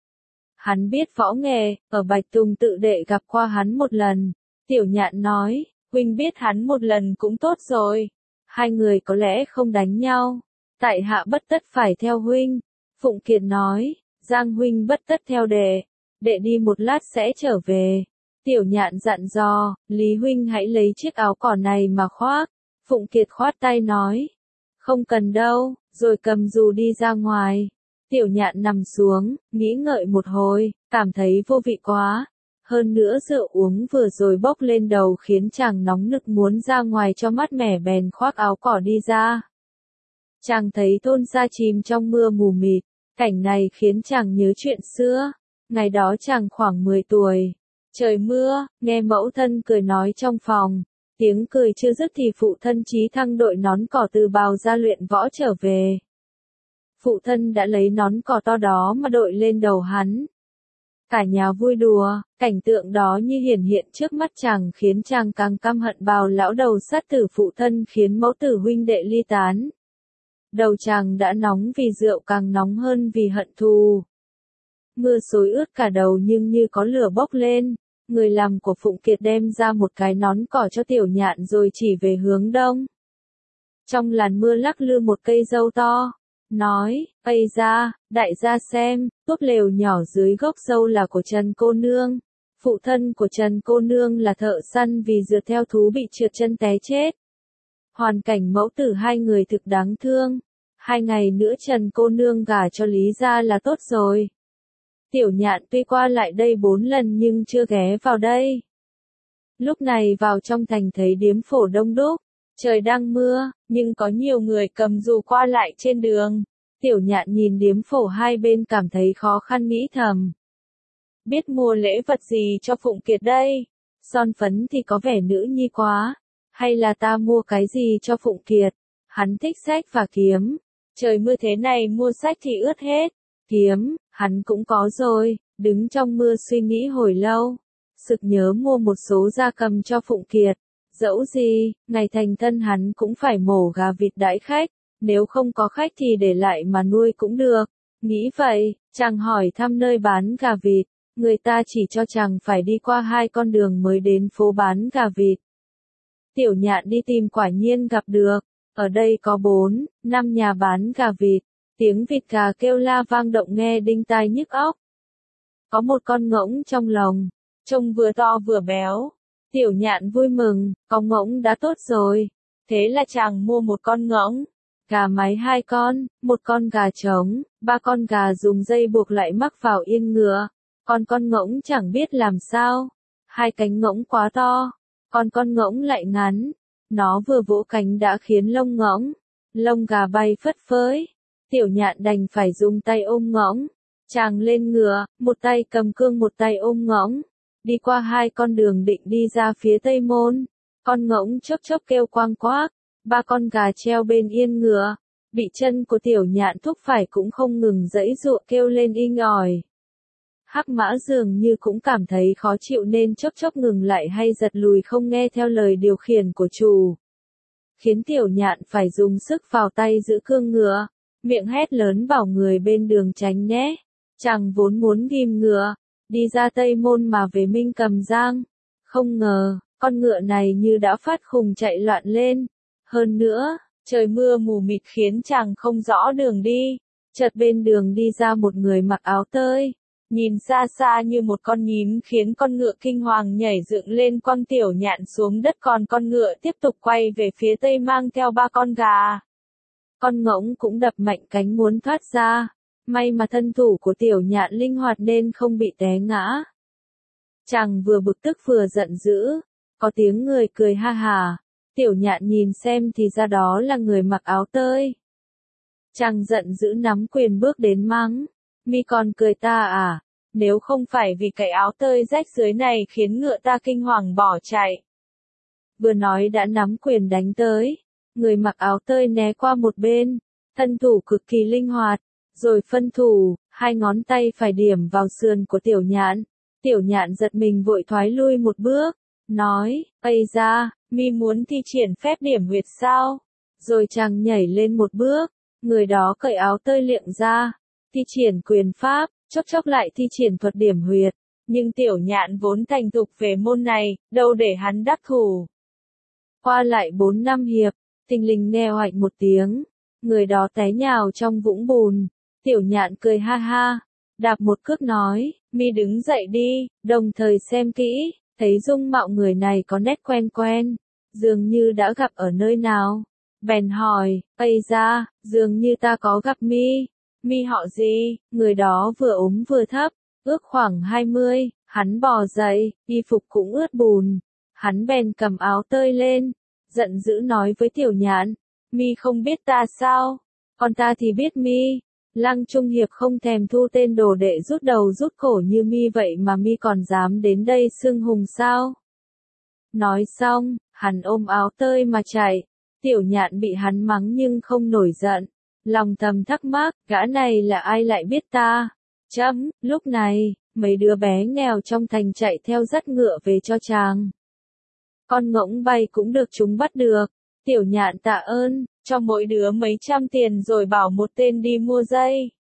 Hắn biết võ nghệ, ở Bạch Tùng tự đệ gặp qua hắn một lần. Tiểu Nhạn nói, huynh biết hắn một lần cũng tốt rồi. Hai người có lẽ không đánh nhau. Tại hạ bất tất phải theo huynh. Phụng Kiệt nói, Giang huynh bất tất theo đệ. Đệ đi một lát sẽ trở về. Tiểu Nhạn dặn dò, Lý huynh hãy lấy chiếc áo cỏ này mà khoác. Phụng Kiệt khoát tay nói, không cần đâu, rồi cầm dù đi ra ngoài. Tiểu Nhạn nằm xuống, nghĩ ngợi một hồi, cảm thấy vô vị quá. Hơn nữa rượu uống vừa rồi bốc lên đầu khiến chàng nóng nực muốn ra ngoài cho mát mẻ, bèn khoác áo cỏ đi ra. Chàng thấy thôn xa chìm trong mưa mù mịt, cảnh này khiến chàng nhớ chuyện xưa. Ngày đó chàng khoảng mười tuổi, trời mưa, nghe mẫu thân cười nói trong phòng. Tiếng cười chưa dứt thì phụ thân Chí Thăng đội nón cỏ từ Bào ra luyện võ trở về. Phụ thân đã lấy nón cỏ to đó mà đội lên đầu hắn. Cả nhà vui đùa, cảnh tượng đó như hiển hiện trước mắt chàng khiến chàng càng căm hận Bào lão đầu sát tử phụ thân, khiến mẫu tử huynh đệ ly tán. Đầu chàng đã nóng vì rượu, càng nóng hơn vì hận thù. Mưa xối ướt cả đầu nhưng như có lửa bốc lên. Người làm của Phụng Kiệt đem ra một cái nón cỏ cho Tiểu Nhạn rồi chỉ về hướng đông. Trong làn mưa lắc lư một cây dâu to. Nói, ây ra, đại gia xem, túp lều nhỏ dưới gốc dâu là của Trần cô nương. Phụ thân của Trần cô nương là thợ săn, vì rượt theo thú bị trượt chân té chết. Hoàn cảnh mẫu tử hai người thực đáng thương. Hai ngày nữa Trần cô nương gả cho Lý gia là tốt rồi. Tiểu Nhạn tuy qua lại đây bốn lần nhưng chưa ghé vào đây. Lúc này vào trong thành thấy điếm phổ đông đúc, trời đang mưa, nhưng có nhiều người cầm dù qua lại trên đường. Tiểu Nhạn nhìn điếm phổ hai bên cảm thấy khó khăn, nghĩ thầm. Biết mua lễ vật gì cho Phụng Kiệt đây? Son phấn thì có vẻ nữ nhi quá. Hay là ta mua cái gì cho Phụng Kiệt? Hắn thích sách và kiếm. Trời mưa thế này mua sách thì ướt hết. Kiếm, hắn cũng có rồi. Đứng trong mưa suy nghĩ hồi lâu. Sực nhớ mua một số gia cầm cho Phụng Kiệt. Dẫu gì, ngày thành thân hắn cũng phải mổ gà vịt đãi khách. Nếu không có khách thì để lại mà nuôi cũng được. Nghĩ vậy, chàng hỏi thăm nơi bán gà vịt. Người ta chỉ cho chàng phải đi qua hai con đường mới đến phố bán gà vịt. Tiểu Nhạn đi tìm quả nhiên gặp được. Ở đây có bốn, năm nhà bán gà vịt. Tiếng vịt gà kêu la vang động nghe đinh tai nhức óc. Có một con ngỗng trong lồng, trông vừa to vừa béo. Tiểu Nhạn vui mừng, có ngỗng đã tốt rồi. Thế là chàng mua một con ngỗng, gà mái hai con, một con gà trống, ba con gà dùng dây buộc lại mắc vào yên ngựa. Còn con ngỗng chẳng biết làm sao. Hai cánh ngỗng quá to, còn con ngỗng lại ngắn. Nó vừa vỗ cánh đã khiến lông ngỗng, lông gà bay phất phới. Tiểu Nhạn đành phải dùng tay ôm ngỗng. Chàng lên ngựa, một tay cầm cương một tay ôm ngỗng. Đi qua hai con đường định đi ra phía tây môn. Con ngỗng chốc chốc kêu quang quác. Ba con gà treo bên yên ngựa, bị chân của Tiểu Nhạn thúc phải cũng không ngừng giãy giụa kêu lên inh ỏi. Hắc mã dường như cũng cảm thấy khó chịu nên chốc chốc ngừng lại hay giật lùi không nghe theo lời điều khiển của chủ. Khiến Tiểu Nhạn phải dùng sức vào tay giữ cương ngựa, miệng hét lớn bảo người bên đường tránh né. Chàng vốn muốn ghim ngựa, đi ra Tây Môn mà về Minh Cầm Giang. Không ngờ, con ngựa này như đã phát khùng chạy loạn lên. Hơn nữa, trời mưa mù mịt khiến chàng không rõ đường đi. Chợt bên đường đi ra một người mặc áo tơi. Nhìn xa xa như một con nhím khiến con ngựa kinh hoàng nhảy dựng lên, quăng Tiểu Nhạn xuống đất, còn con ngựa tiếp tục quay về phía tây mang theo ba con gà. Con ngỗng cũng đập mạnh cánh muốn thoát ra. May mà thân thủ của Tiểu Nhạn linh hoạt nên không bị té ngã. Chàng vừa bực tức vừa giận dữ. Có tiếng người cười ha hà. Tiểu Nhạn nhìn xem thì ra đó là người mặc áo tơi. Chàng giận dữ nắm quyền bước đến mắng. Mi còn cười ta à? Nếu không phải vì cái áo tơi rách dưới này khiến ngựa ta kinh hoàng bỏ chạy. Vừa nói đã nắm quyền đánh tới. Người mặc áo tơi né qua một bên. Thân thủ cực kỳ linh hoạt. Rồi phân thủ, hai ngón tay phải điểm vào sườn của Tiểu Nhạn. Tiểu Nhạn giật mình vội thoái lui một bước. Nói, ây da, mi muốn thi triển phép điểm huyệt sao? Rồi chàng nhảy lên một bước. Người đó cởi áo tơi liệng ra. Thi triển quyền pháp, chốc chốc lại thi triển thuật điểm huyệt. Nhưng Tiểu Nhạn vốn thành thục về môn này, đâu để hắn đắc thủ. Qua lại bốn năm hiệp, thình lình nghe hoạch một tiếng. Người đó té nhào trong vũng bùn. Tiểu Nhạn cười ha ha. Đạp một cước nói, mi đứng dậy đi, đồng thời xem kỹ. Thấy dung mạo người này có nét quen quen. Dường như đã gặp ở nơi nào. Bèn hỏi, ây da, dường như ta có gặp mi. Mi họ gì? Người đó vừa ốm vừa thấp, ước khoảng hai mươi, hắn bò dậy, y phục cũng ướt bùn. Hắn bèn cầm áo tơi lên, giận dữ nói với Tiểu Nhạn, mi không biết ta sao? Còn ta thì biết mi. Lăng Trung Hiệp không thèm thu tên đồ đệ rút đầu rút cổ như mi vậy mà mi còn dám đến đây xưng hùng sao? Nói xong, hắn ôm áo tơi mà chạy. Tiểu Nhạn bị hắn mắng nhưng không nổi giận. Lòng thầm thắc mắc, gã này là ai lại biết ta? Chấm, lúc này, mấy đứa bé nghèo trong thành chạy theo dắt ngựa về cho chàng. Con ngỗng bay cũng được chúng bắt được. Tiểu Nhạn tạ ơn, cho mỗi đứa mấy trăm tiền rồi bảo một tên đi mua dây.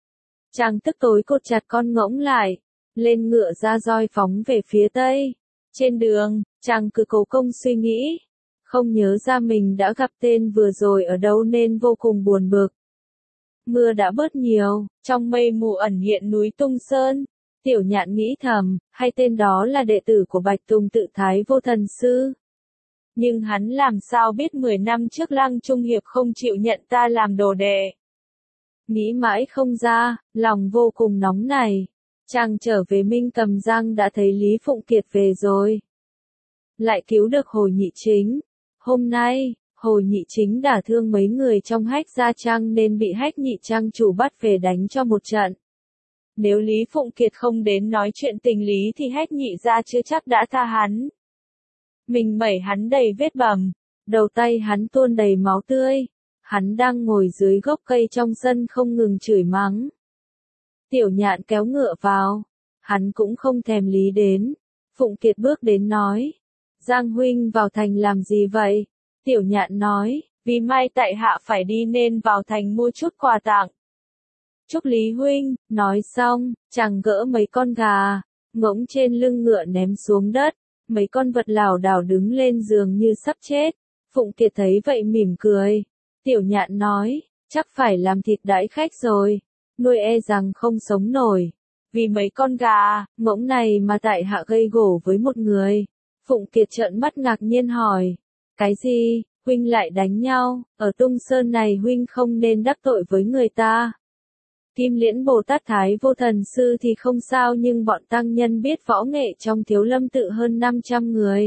Chàng tức tối cột chặt con ngỗng lại, lên ngựa ra roi phóng về phía tây. Trên đường, chàng cứ cố công suy nghĩ. Không nhớ ra mình đã gặp tên vừa rồi ở đâu nên vô cùng buồn bực. Mưa đã bớt nhiều, trong mây mù ẩn hiện núi Tung Sơn. Tiểu Nhạn nghĩ thầm, hay tên đó là đệ tử của Bạch Tùng Tự Thái Vô Thần Sư. Nhưng hắn làm sao biết mười năm trước Lăng Trung Hiệp không chịu nhận ta làm đồ đệ. Nghĩ mãi không ra, lòng vô cùng nóng này. Chàng trở về Minh Cầm Giang đã thấy Lý Phụng Kiệt về rồi. Lại cứu được Hồ Nhị Chính. Hôm nay, Hồ Nhị Chính đả thương mấy người trong Hách Gia Trang nên bị Hách Nhị Trang chủ bắt về đánh cho một trận. Nếu Lý Phụng Kiệt không đến nói chuyện tình lý thì Hách Nhị Gia chưa chắc đã tha hắn. Mình mẩy hắn đầy vết bầm, đầu tay hắn tuôn đầy máu tươi. Hắn đang ngồi dưới gốc cây trong sân không ngừng chửi mắng. Tiểu Nhạn kéo ngựa vào, hắn cũng không thèm lý đến. Phụng Kiệt bước đến nói, Giang huynh vào thành làm gì vậy? Tiểu Nhạn nói, vì mai tại hạ phải đi nên vào thành mua chút quà tặng. Chúc Lý huynh, nói xong, chàng gỡ mấy con gà, ngỗng trên lưng ngựa ném xuống đất, mấy con vật lảo đảo đứng lên giường như sắp chết. Phụng Kiệt thấy vậy mỉm cười. Tiểu Nhạn nói, chắc phải làm thịt đãi khách rồi, nuôi e rằng không sống nổi. Vì mấy con gà, ngỗng này mà tại hạ gây gổ với một người. Phụng Kiệt trợn mắt ngạc nhiên hỏi, cái gì, huynh lại đánh nhau, ở Tung Sơn này huynh không nên đắc tội với người ta. Kim Liễn Bồ Tát Thái Vô Thần Sư thì không sao nhưng bọn tăng nhân biết võ nghệ trong Thiếu Lâm tự hơn năm trăm người.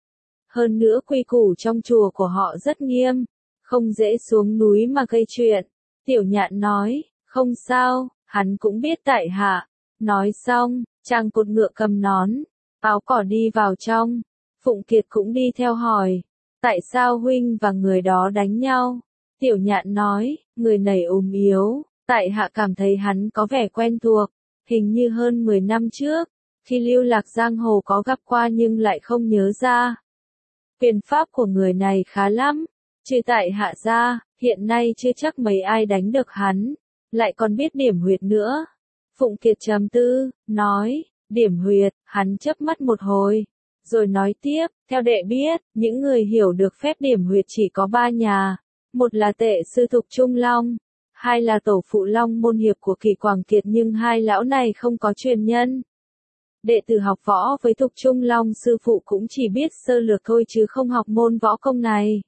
Hơn nữa quy củ trong chùa của họ rất nghiêm, không dễ xuống núi mà gây chuyện. Tiểu Nhạn nói, không sao, hắn cũng biết tại hạ. Nói xong, chàng cột ngựa cầm nón, áo cỏ đi vào trong. Phụng Kiệt cũng đi theo hỏi, tại sao huynh và người đó đánh nhau? Tiểu Nhạn nói, người này ốm yếu, tại hạ cảm thấy hắn có vẻ quen thuộc, hình như hơn mười năm trước, khi lưu lạc giang hồ có gặp qua nhưng lại không nhớ ra. Quyền pháp của người này khá lắm, trừ tại hạ ra, hiện nay chưa chắc mấy ai đánh được hắn, lại còn biết điểm huyệt nữa. Phụng Kiệt trầm tư, nói, Điểm huyệt, hắn chớp mắt một hồi, rồi nói tiếp, theo đệ biết, những người hiểu được phép điểm huyệt chỉ có ba nhà, một là tệ sư Thục Trung Long, hai là tổ phụ Long môn hiệp của Kỳ Quảng Kiệt, nhưng hai lão này không có truyền nhân. Đệ tử học võ với Thục Trung Long sư phụ cũng chỉ biết sơ lược thôi chứ không học môn võ công này.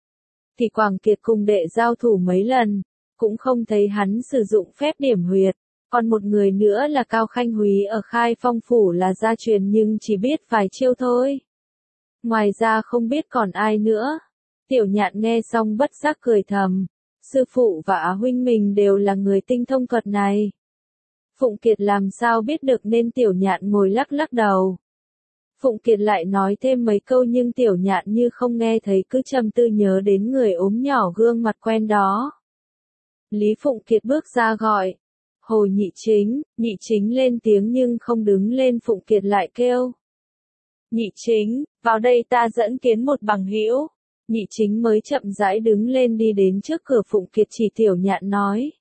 Kỳ Quảng Kiệt cùng đệ giao thủ mấy lần, cũng không thấy hắn sử dụng phép điểm huyệt. Còn một người nữa là Cao Khanh Húy ở Khai Phong Phủ là gia truyền nhưng chỉ biết vài chiêu thôi. Ngoài ra không biết còn ai nữa. Tiểu Nhạn nghe xong bất giác cười thầm. Sư phụ và Á huynh mình đều là người tinh thông thuật này. Phụng Kiệt làm sao biết được nên Tiểu Nhạn ngồi lắc lắc đầu. Phụng Kiệt lại nói thêm mấy câu nhưng Tiểu Nhạn như không nghe thấy, cứ trầm tư nhớ đến người ốm nhỏ gương mặt quen đó. Lý Phụng Kiệt bước ra gọi. Hồ Nhị Chính, Nhị Chính lên tiếng nhưng không đứng lên. Phụng Kiệt lại kêu. Nhị Chính, vào đây ta dẫn kiến một bằng hữu. Nhị Chính mới chậm rãi đứng lên đi đến trước cửa. Phụng Kiệt chỉ Tiểu Nhạn nói.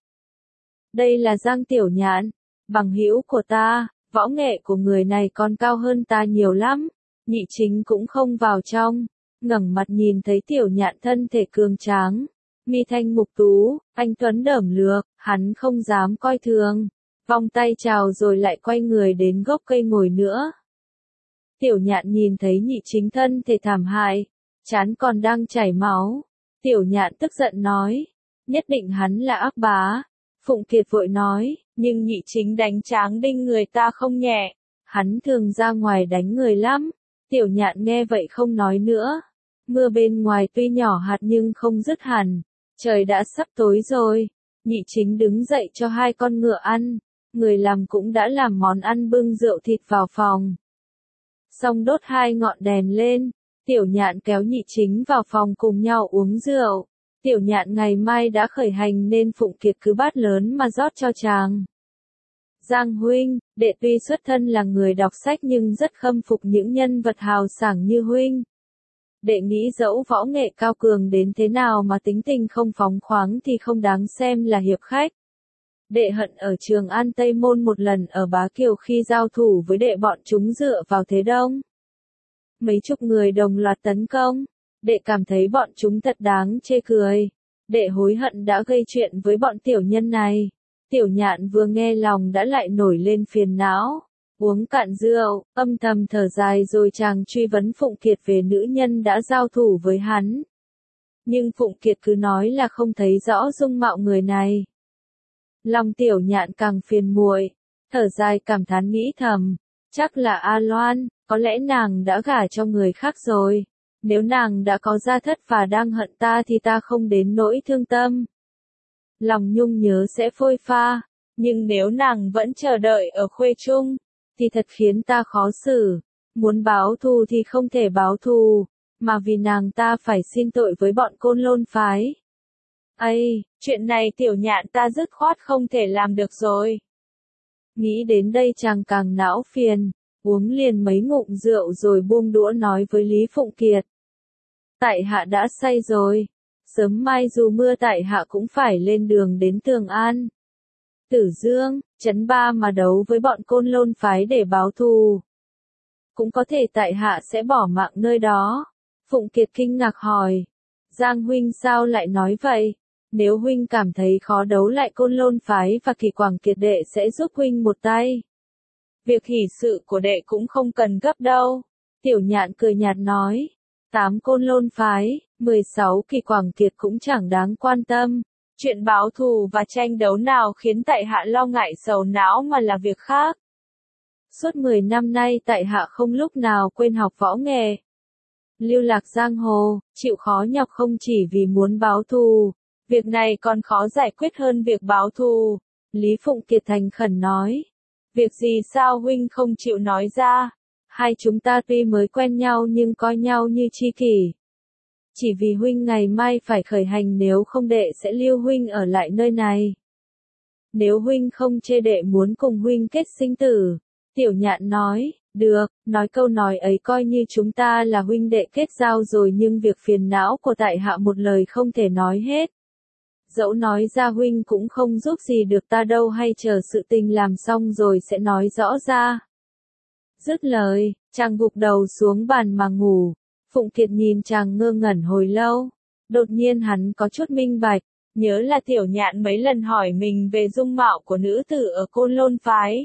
Đây là Giang Tiểu Nhạn, bằng hữu của ta, võ nghệ của người này còn cao hơn ta nhiều lắm. Nhị Chính cũng không vào trong, ngẩng mặt nhìn thấy Tiểu Nhạn thân thể cường tráng. Mi thanh mục tú, anh tuấn đởm lược, hắn không dám coi thường, vòng tay chào rồi lại quay người đến gốc cây ngồi nữa. Tiểu Nhạn nhìn thấy Nhị Chính thân thể thảm hại, trán còn đang chảy máu. Tiểu Nhạn tức giận nói, nhất định hắn là ác bá. Phụng Kiệt vội nói, nhưng Nhị Chính đánh tráng đinh người ta không nhẹ, hắn thường ra ngoài đánh người lắm. Tiểu Nhạn nghe vậy không nói nữa. Mưa bên ngoài tuy nhỏ hạt nhưng không dứt hẳn. Trời đã sắp tối rồi, Nhị Chính đứng dậy cho hai con ngựa ăn, người làm cũng đã làm món ăn bưng rượu thịt vào phòng. Xong đốt hai ngọn đèn lên, Tiểu Nhạn kéo Nhị Chính vào phòng cùng nhau uống rượu. Tiểu Nhạn ngày mai đã khởi hành nên Phụng Kiệt cứ bát lớn mà rót cho chàng. Giang huynh, đệ tuy xuất thân là người đọc sách nhưng rất khâm phục những nhân vật hào sảng như huynh. Đệ nghĩ dẫu võ nghệ cao cường đến thế nào mà tính tình không phóng khoáng thì không đáng xem là hiệp khách. Đệ hận ở Trường An Tây Môn một lần ở Bá Kiều khi giao thủ với đệ bọn chúng dựa vào thế đông. Mấy chục người đồng loạt tấn công, đệ cảm thấy bọn chúng thật đáng chê cười. Đệ hối hận đã gây chuyện với bọn tiểu nhân này. Tiểu Nhạn vừa nghe lòng đã lại nổi lên phiền não. Uống cạn rượu, âm thầm thở dài rồi chàng truy vấn Phụng Kiệt về nữ nhân đã giao thủ với hắn. Nhưng Phụng Kiệt cứ nói là không thấy rõ dung mạo người này. Lòng Tiểu Nhạn càng phiền muội, thở dài cảm thán nghĩ thầm, chắc là A Loan, có lẽ nàng đã gả cho người khác rồi. Nếu nàng đã có gia thất và đang hận ta thì ta không đến nỗi thương tâm. Lòng nhung nhớ sẽ phôi pha, nhưng nếu nàng vẫn chờ đợi ở Khuê Trung, thì thật khiến ta khó xử. Muốn báo thù thì không thể báo thù, mà vì nàng ta phải xin tội với bọn Côn Lôn phái. Ây, chuyện này Tiểu Nhạn ta dứt khoát không thể làm được rồi. Nghĩ đến đây chàng càng não phiền, uống liền mấy ngụm rượu rồi buông đũa nói với Lý Phụng Kiệt. Tại hạ đã say rồi, sớm mai dù mưa tại hạ cũng phải lên đường đến Tường An. Tử Dương, Trấn Ba mà đấu với bọn Côn Lôn phái để báo thù. Cũng có thể tại hạ sẽ bỏ mạng nơi đó. Phụng Kiệt kinh ngạc hỏi. Giang huynh sao lại nói vậy? Nếu huynh cảm thấy khó đấu lại Côn Lôn phái và Kỳ Quảng Kiệt đệ sẽ giúp huynh một tay. Việc hỷ sự của đệ cũng không cần gấp đâu. Tiểu Nhạn cười nhạt nói. Tám Côn Lôn phái, mười sáu Kỳ Quảng Kiệt cũng chẳng đáng quan tâm. Chuyện báo thù và tranh đấu nào khiến tại hạ lo ngại sầu não mà là việc khác. Suốt mười năm nay tại hạ không lúc nào quên học võ nghệ. Lưu lạc giang hồ, chịu khó nhọc không chỉ vì muốn báo thù. Việc này còn khó giải quyết hơn việc báo thù. Lý Phụng Kiệt thành khẩn nói. Việc gì sao huynh không chịu nói ra? Hai chúng ta tuy mới quen nhau nhưng coi nhau như tri kỷ. Chỉ vì huynh ngày mai phải khởi hành, nếu không đệ sẽ lưu huynh ở lại nơi này. Nếu huynh không chê đệ muốn cùng huynh kết sinh tử. Tiểu Nhạn nói, được, nói câu nói ấy coi như chúng ta là huynh đệ kết giao rồi, nhưng việc phiền não của tại hạ một lời không thể nói hết. Dẫu nói ra huynh cũng không giúp gì được ta đâu, hay chờ sự tình làm xong rồi sẽ nói rõ ra. Dứt lời, chàng gục đầu xuống bàn mà ngủ. Phụng Kiệt nhìn chàng ngơ ngẩn hồi lâu. Đột nhiên hắn có chút minh bạch, nhớ là Tiểu Nhạn mấy lần hỏi mình về dung mạo của nữ tử ở Côn Lôn phái.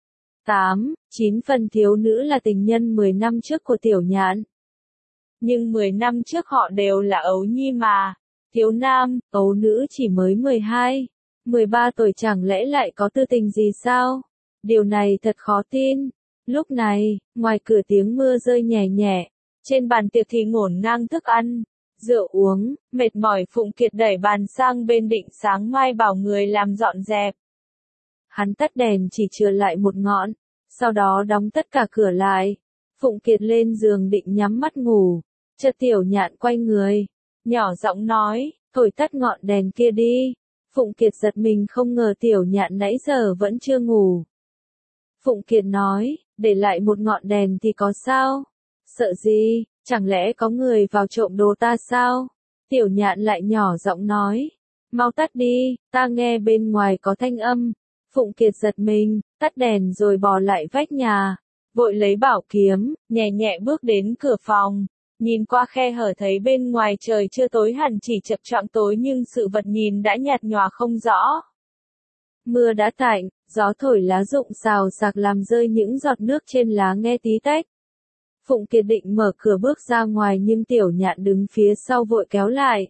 Tám, chín phần thiếu nữ là tình nhân mười năm trước của Tiểu Nhạn. Nhưng mười năm trước họ đều là ấu nhi mà. Thiếu nam, ấu nữ chỉ mới mười hai, mười ba tuổi, chẳng lẽ lại có tư tình gì sao? Điều này thật khó tin. Lúc này, ngoài cửa tiếng mưa rơi nhẹ nhẹ. Trên bàn tiệc thì ngổn ngang thức ăn, rượu uống, mệt mỏi Phụng Kiệt đẩy bàn sang bên định sáng mai bảo người làm dọn dẹp. Hắn tắt đèn chỉ chừa lại một ngọn, sau đó đóng tất cả cửa lại. Phụng Kiệt lên giường định nhắm mắt ngủ, chợt Tiểu Nhạn quay người, nhỏ giọng nói, thổi tắt ngọn đèn kia đi. Phụng Kiệt giật mình không ngờ Tiểu Nhạn nãy giờ vẫn chưa ngủ. Phụng Kiệt nói, để lại một ngọn đèn thì có sao? Sợ gì, chẳng lẽ có người vào trộm đồ ta sao? Tiểu Nhạn lại nhỏ giọng nói, mau tắt đi, ta nghe bên ngoài có thanh âm. Phụng Kiệt giật mình, tắt đèn rồi bò lại vách nhà, vội lấy bảo kiếm, nhẹ nhẹ bước đến cửa phòng, nhìn qua khe hở thấy bên ngoài trời chưa tối hẳn, chỉ chập choạng tối nhưng sự vật nhìn đã nhạt nhòa không rõ. Mưa đã tạnh, gió thổi lá rụng xào xạc làm rơi những giọt nước trên lá nghe tí tách. Phụng Kiệt định mở cửa bước ra ngoài nhưng Tiểu Nhạn đứng phía sau vội kéo lại.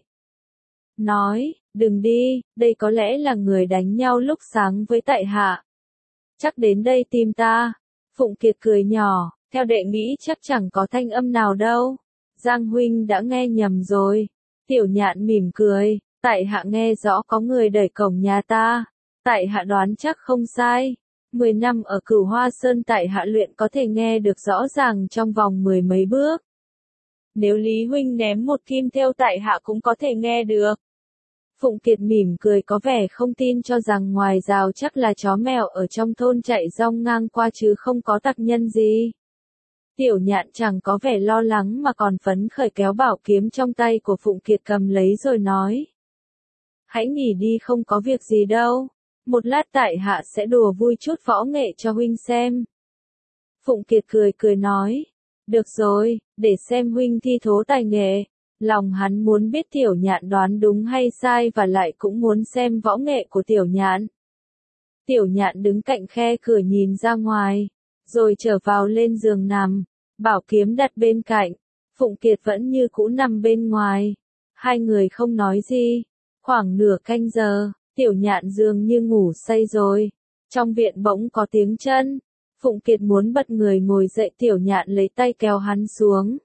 Nói, đừng đi, đây có lẽ là người đánh nhau lúc sáng với tại hạ. Chắc đến đây tìm ta. Phụng Kiệt cười nhỏ, theo đệ nghĩ chắc chẳng có thanh âm nào đâu. Giang huynh đã nghe nhầm rồi. Tiểu Nhạn mỉm cười, tại hạ nghe rõ có người đẩy cổng nhà ta. Tại hạ đoán chắc không sai. Mười năm ở Cửu Hoa Sơn tại hạ luyện có thể nghe được rõ ràng trong vòng mười mấy bước. Nếu Lý huynh ném một kim theo tại hạ cũng có thể nghe được. Phụng Kiệt mỉm cười có vẻ không tin, cho rằng ngoài rào chắc là chó mèo ở trong thôn chạy rong ngang qua chứ không có tặc nhân gì. Tiểu Nhạn chẳng có vẻ lo lắng mà còn phấn khởi kéo bảo kiếm trong tay của Phụng Kiệt cầm lấy rồi nói. Hãy nghỉ đi, không có việc gì đâu. Một lát tại hạ sẽ đùa vui chút võ nghệ cho huynh xem. Phụng Kiệt cười cười nói. Được rồi, để xem huynh thi thố tài nghệ. Lòng hắn muốn biết Tiểu Nhạn đoán đúng hay sai và lại cũng muốn xem võ nghệ của Tiểu Nhạn. Tiểu Nhạn đứng cạnh khe cửa nhìn ra ngoài, rồi trở vào lên giường nằm, bảo kiếm đặt bên cạnh. Phụng Kiệt vẫn như cũ nằm bên ngoài. Hai người không nói gì. Khoảng nửa canh giờ, Tiểu Nhạn dường như ngủ say rồi. Trong viện bỗng có tiếng chân. Phụng Kiệt muốn bật người ngồi dậy, Tiểu Nhạn lấy tay kéo hắn xuống.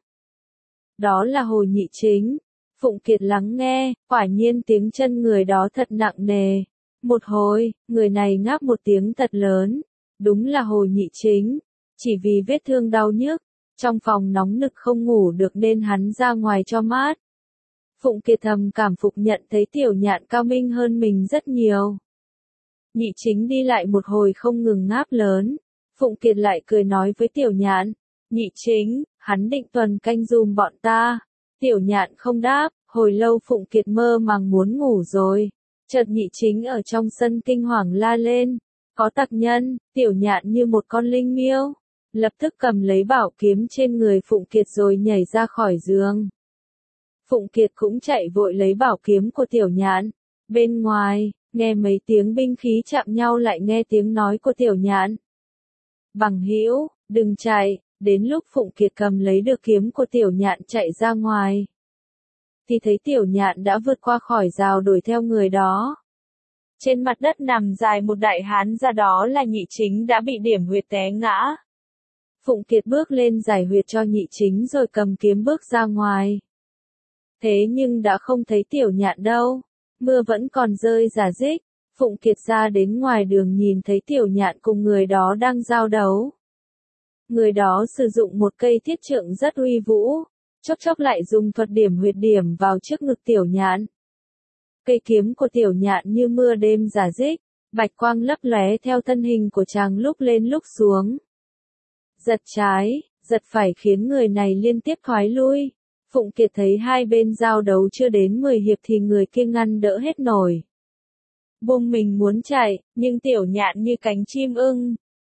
Đó là Hồ Nhị Chính. Phụng Kiệt lắng nghe, quả nhiên tiếng chân người đó thật nặng nề. Một hồi, người này ngáp một tiếng thật lớn. Đúng là Hồ Nhị Chính. Chỉ vì vết thương đau nhức, trong phòng nóng nực không ngủ được nên hắn ra ngoài cho mát. Phụng Kiệt thầm cảm phục, nhận thấy Tiểu Nhạn cao minh hơn mình rất nhiều. Nhị Chính đi lại một hồi không ngừng ngáp lớn. Phụng Kiệt lại cười nói với Tiểu Nhạn. Nhị Chính, hắn định tuần canh dùm bọn ta. Tiểu Nhạn không đáp, hồi lâu Phụng Kiệt mơ màng muốn ngủ rồi. Chợt Nhị Chính ở trong sân kinh hoàng la lên. Có tặc nhân. Tiểu Nhạn như một con linh miêu, lập tức cầm lấy bảo kiếm trên người Phụng Kiệt rồi nhảy ra khỏi giường. Phụng Kiệt cũng chạy vội lấy bảo kiếm của Tiểu Nhạn. Bên ngoài, nghe mấy tiếng binh khí chạm nhau lại nghe tiếng nói của Tiểu Nhạn. Bằng hữu, đừng chạy. Đến lúc Phụng Kiệt cầm lấy được kiếm của Tiểu Nhạn chạy ra ngoài, thì thấy Tiểu Nhạn đã vượt qua khỏi rào đuổi theo người đó. Trên mặt đất nằm dài một đại hán, ra đó là Nhị Chính đã bị điểm huyệt té ngã. Phụng Kiệt bước lên giải huyệt cho Nhị Chính rồi cầm kiếm bước ra ngoài. Thế nhưng đã không thấy Tiểu Nhạn đâu. Mưa vẫn còn rơi rả rích. Phụng Kiệt ra đến ngoài đường nhìn thấy Tiểu Nhạn cùng người đó đang giao đấu. Người đó sử dụng một cây thiết trượng rất uy vũ, chốc chốc lại dùng thuật điểm huyệt điểm vào trước ngực Tiểu Nhạn. Cây kiếm của Tiểu Nhạn như mưa đêm rả rích, bạch quang lấp lóe theo thân hình của chàng lúc lên lúc xuống. Giật trái, giật phải khiến người này liên tiếp thoái lui. Phụng Kiệt thấy hai bên giao đấu chưa đến mười hiệp thì người kia ngăn đỡ hết nổi. Buông mình muốn chạy, nhưng Tiểu Nhạn như cánh chim ưng,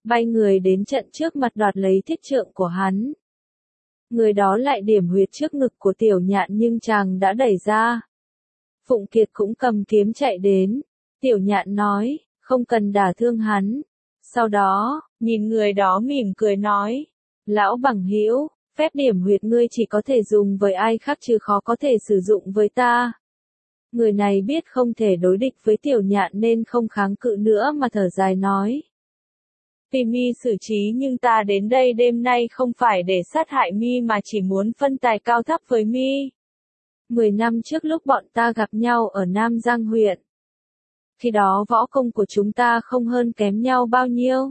bay người đến trận trước mặt đoạt lấy thiết trượng của hắn. Người đó lại điểm huyệt trước ngực của Tiểu Nhạn nhưng chàng đã đẩy ra. Phụng Kiệt cũng cầm kiếm chạy đến. Tiểu Nhạn nói, không cần đả thương hắn. Sau đó, nhìn người đó mỉm cười nói, lão bằng hữu, phép điểm huyệt ngươi chỉ có thể dùng với ai khác chứ khó có thể sử dụng với ta. Người này biết không thể đối địch với Tiểu Nhạn nên không kháng cự nữa mà thở dài nói. Vì mi xử trí nhưng ta đến đây đêm nay không phải để sát hại mi mà chỉ muốn phân tài cao thấp với mi. Mười năm trước lúc bọn ta gặp nhau ở Nam Giang huyện. Khi đó võ công của chúng ta không hơn kém nhau bao nhiêu.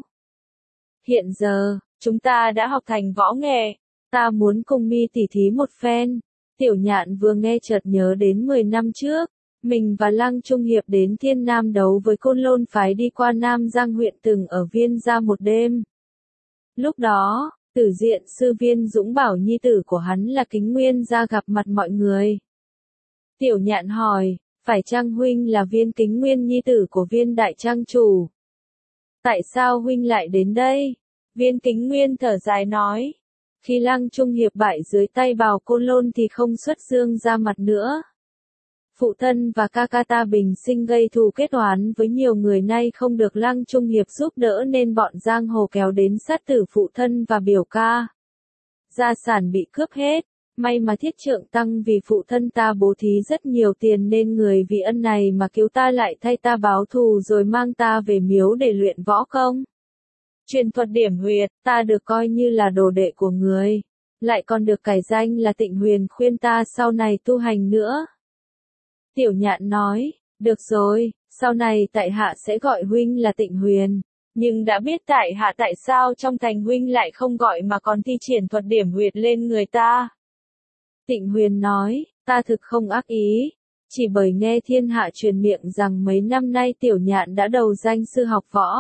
Hiện giờ, chúng ta đã học thành võ nghệ. Ta muốn cùng mi tỉ thí một phen. Tiểu Nhạn vừa nghe chợt nhớ đến mười năm trước. Mình và Lăng Trung Hiệp đến Thiên Nam đấu với Côn Lôn phái đi qua Nam Giang huyện từng ở Viên Gia một đêm. Lúc đó, Tử Diện sư Viên Dũng bảo nhi tử của hắn là Kính Nguyên ra gặp mặt mọi người. Tiểu Nhạn hỏi, phải chăng huynh là Viên Kính Nguyên nhi tử của Viên đại trang chủ? Tại sao huynh lại đến đây? Viên Kính Nguyên thở dài nói, khi Lăng Trung Hiệp bại dưới tay Bào Côn Lôn thì không xuất dương ra mặt nữa. Phụ thân và ca ca ta bình sinh gây thù kết oán với nhiều người nay không được Lăng Trung Hiệp giúp đỡ nên bọn giang hồ kéo đến sát tử phụ thân và biểu ca. Gia sản bị cướp hết, may mà thiết trượng tăng vì phụ thân ta bố thí rất nhiều tiền nên người vì ân này mà cứu ta lại thay ta báo thù rồi mang ta về miếu để luyện võ công. Truyền thuật điểm huyệt, ta được coi như là đồ đệ của người, lại còn được cải danh là Tịnh Huyền khuyên ta sau này tu hành nữa. Tiểu Nhạn nói, được rồi, sau này tại hạ sẽ gọi huynh là Tịnh Huyền, nhưng đã biết tại hạ tại sao trong thành huynh lại không gọi mà còn thi triển thuật điểm huyệt lên người ta. Tịnh Huyền nói, ta thực không ác ý, chỉ bởi nghe thiên hạ truyền miệng rằng mấy năm nay Tiểu Nhạn đã đầu danh sư học võ.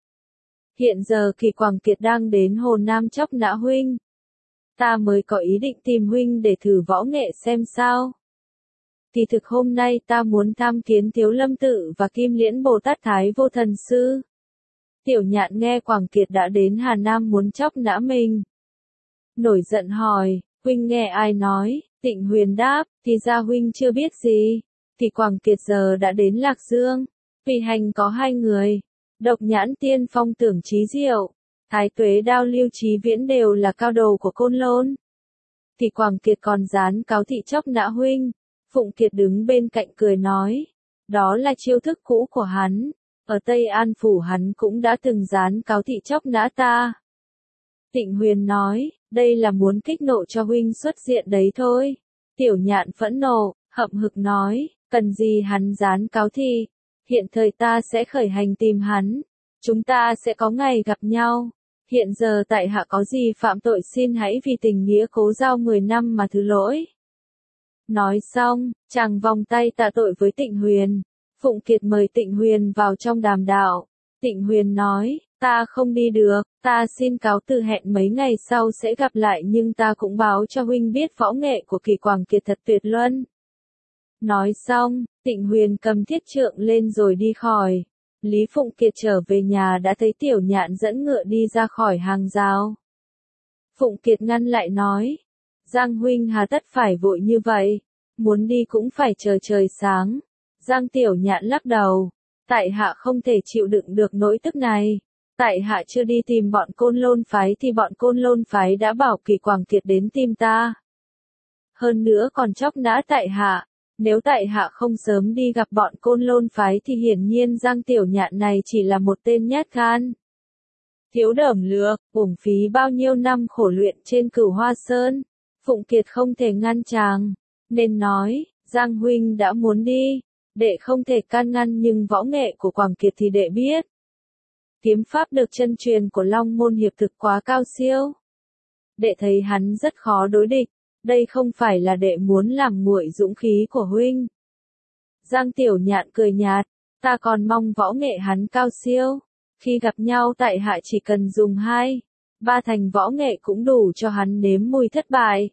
Hiện giờ Kỳ Quảng Kiệt đang đến Hồ Nam chóc nã huynh. Ta mới có ý định tìm huynh để thử võ nghệ xem sao. Thì thực hôm nay ta muốn tham kiến Thiếu Lâm Tự và Kim Liễn Bồ Tát Thái Vô Thần Sư. Tiểu Nhạn nghe Quảng Kiệt đã đến Hà Nam muốn chóc nã mình. Nổi giận hỏi, huynh nghe ai nói? Tịnh Huyền đáp, thì ra huynh chưa biết gì. Thì Quảng Kiệt giờ đã đến Lạc Dương. Vì hành có hai người. Độc Nhãn Tiên Phong Tưởng Chí Diệu, Thái Tuế Đao Lưu Chí Viễn đều là cao đồ của Côn Lôn. Thì Quảng Kiệt còn dán cáo thị chóc nã huynh. Phụng Kiệt đứng bên cạnh cười nói, đó là chiêu thức cũ của hắn, ở Tây An Phủ hắn cũng đã từng dán cáo thị chóc nã ta. Tịnh Huyền nói, đây là muốn kích nộ cho huynh xuất diện đấy thôi. Tiểu Nhạn phẫn nộ, hậm hực nói, cần gì hắn dán cáo thị, hiện thời ta sẽ khởi hành tìm hắn, chúng ta sẽ có ngày gặp nhau. Hiện giờ tại hạ có gì phạm tội xin hãy vì tình nghĩa cố giao mười năm mà thứ lỗi. Nói xong, chàng vòng tay tạ tội với Tịnh Huyền. Phụng Kiệt mời Tịnh Huyền vào trong đàm đạo. Tịnh Huyền nói, ta không đi được, ta xin cáo từ hẹn mấy ngày sau sẽ gặp lại nhưng ta cũng báo cho huynh biết võ nghệ của Kỳ Quảng Kiệt thật tuyệt luân. Nói xong, Tịnh Huyền cầm thiết trượng lên rồi đi khỏi. Lý Phụng Kiệt trở về nhà đã thấy Tiểu Nhạn dẫn ngựa đi ra khỏi hàng rào. Phụng Kiệt ngăn lại nói, Giang huynh hà tất phải vội như vậy, muốn đi cũng phải chờ trời sáng. Giang Tiểu Nhạn lắc đầu, tại hạ không thể chịu đựng được nỗi tức này. Tại hạ chưa đi tìm bọn Côn Lôn phái thì bọn Côn Lôn phái đã bảo Kỳ Quảng Kiệt đến tìm ta. Hơn nữa còn chóc nã tại hạ, nếu tại hạ không sớm đi gặp bọn Côn Lôn phái thì hiển nhiên Giang Tiểu Nhạn này chỉ là một tên nhát gan. Thiếu đởm lược, uổng phí bao nhiêu năm khổ luyện trên Cửu Hoa Sơn. Phụng Kiệt không thể ngăn chàng, nên nói, Giang huynh đã muốn đi, đệ không thể can ngăn nhưng võ nghệ của Quảng Kiệt thì đệ biết. Kiếm pháp được chân truyền của Long Môn Hiệp thực quá cao siêu. Đệ thấy hắn rất khó đối địch, đây không phải là đệ muốn làm nguội dũng khí của huynh. Giang Tiểu Nhạn cười nhạt, ta còn mong võ nghệ hắn cao siêu. Khi gặp nhau tại hạ chỉ cần dùng hai, ba thành võ nghệ cũng đủ cho hắn nếm mùi thất bại.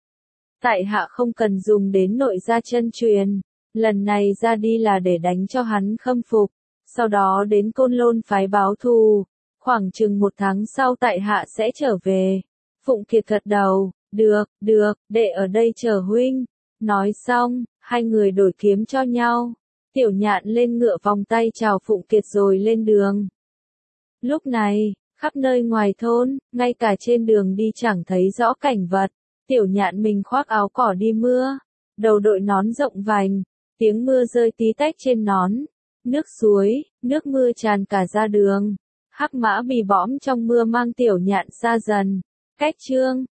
Tại hạ không cần dùng đến nội gia chân truyền, lần này ra đi là để đánh cho hắn khâm phục, sau đó đến Côn Lôn phái báo thù. khoảng chừng một tháng sau tại hạ sẽ trở về. Phụng Kiệt gật đầu, được, được, đệ ở đây chờ huynh. Nói xong, hai người đổi kiếm cho nhau. Tiểu Nhạn lên ngựa vòng tay chào Phụng Kiệt rồi lên đường. Lúc này, khắp nơi ngoài thôn, ngay cả trên đường đi chẳng thấy rõ cảnh vật. Tiểu Nhạn mình khoác áo cỏ đi mưa, đầu đội nón rộng vành, tiếng mưa rơi tí tách trên nón. Nước suối, nước mưa tràn cả ra đường. Hắc Mã Bì bõm trong mưa mang Tiểu Nhạn xa dần. Cách chương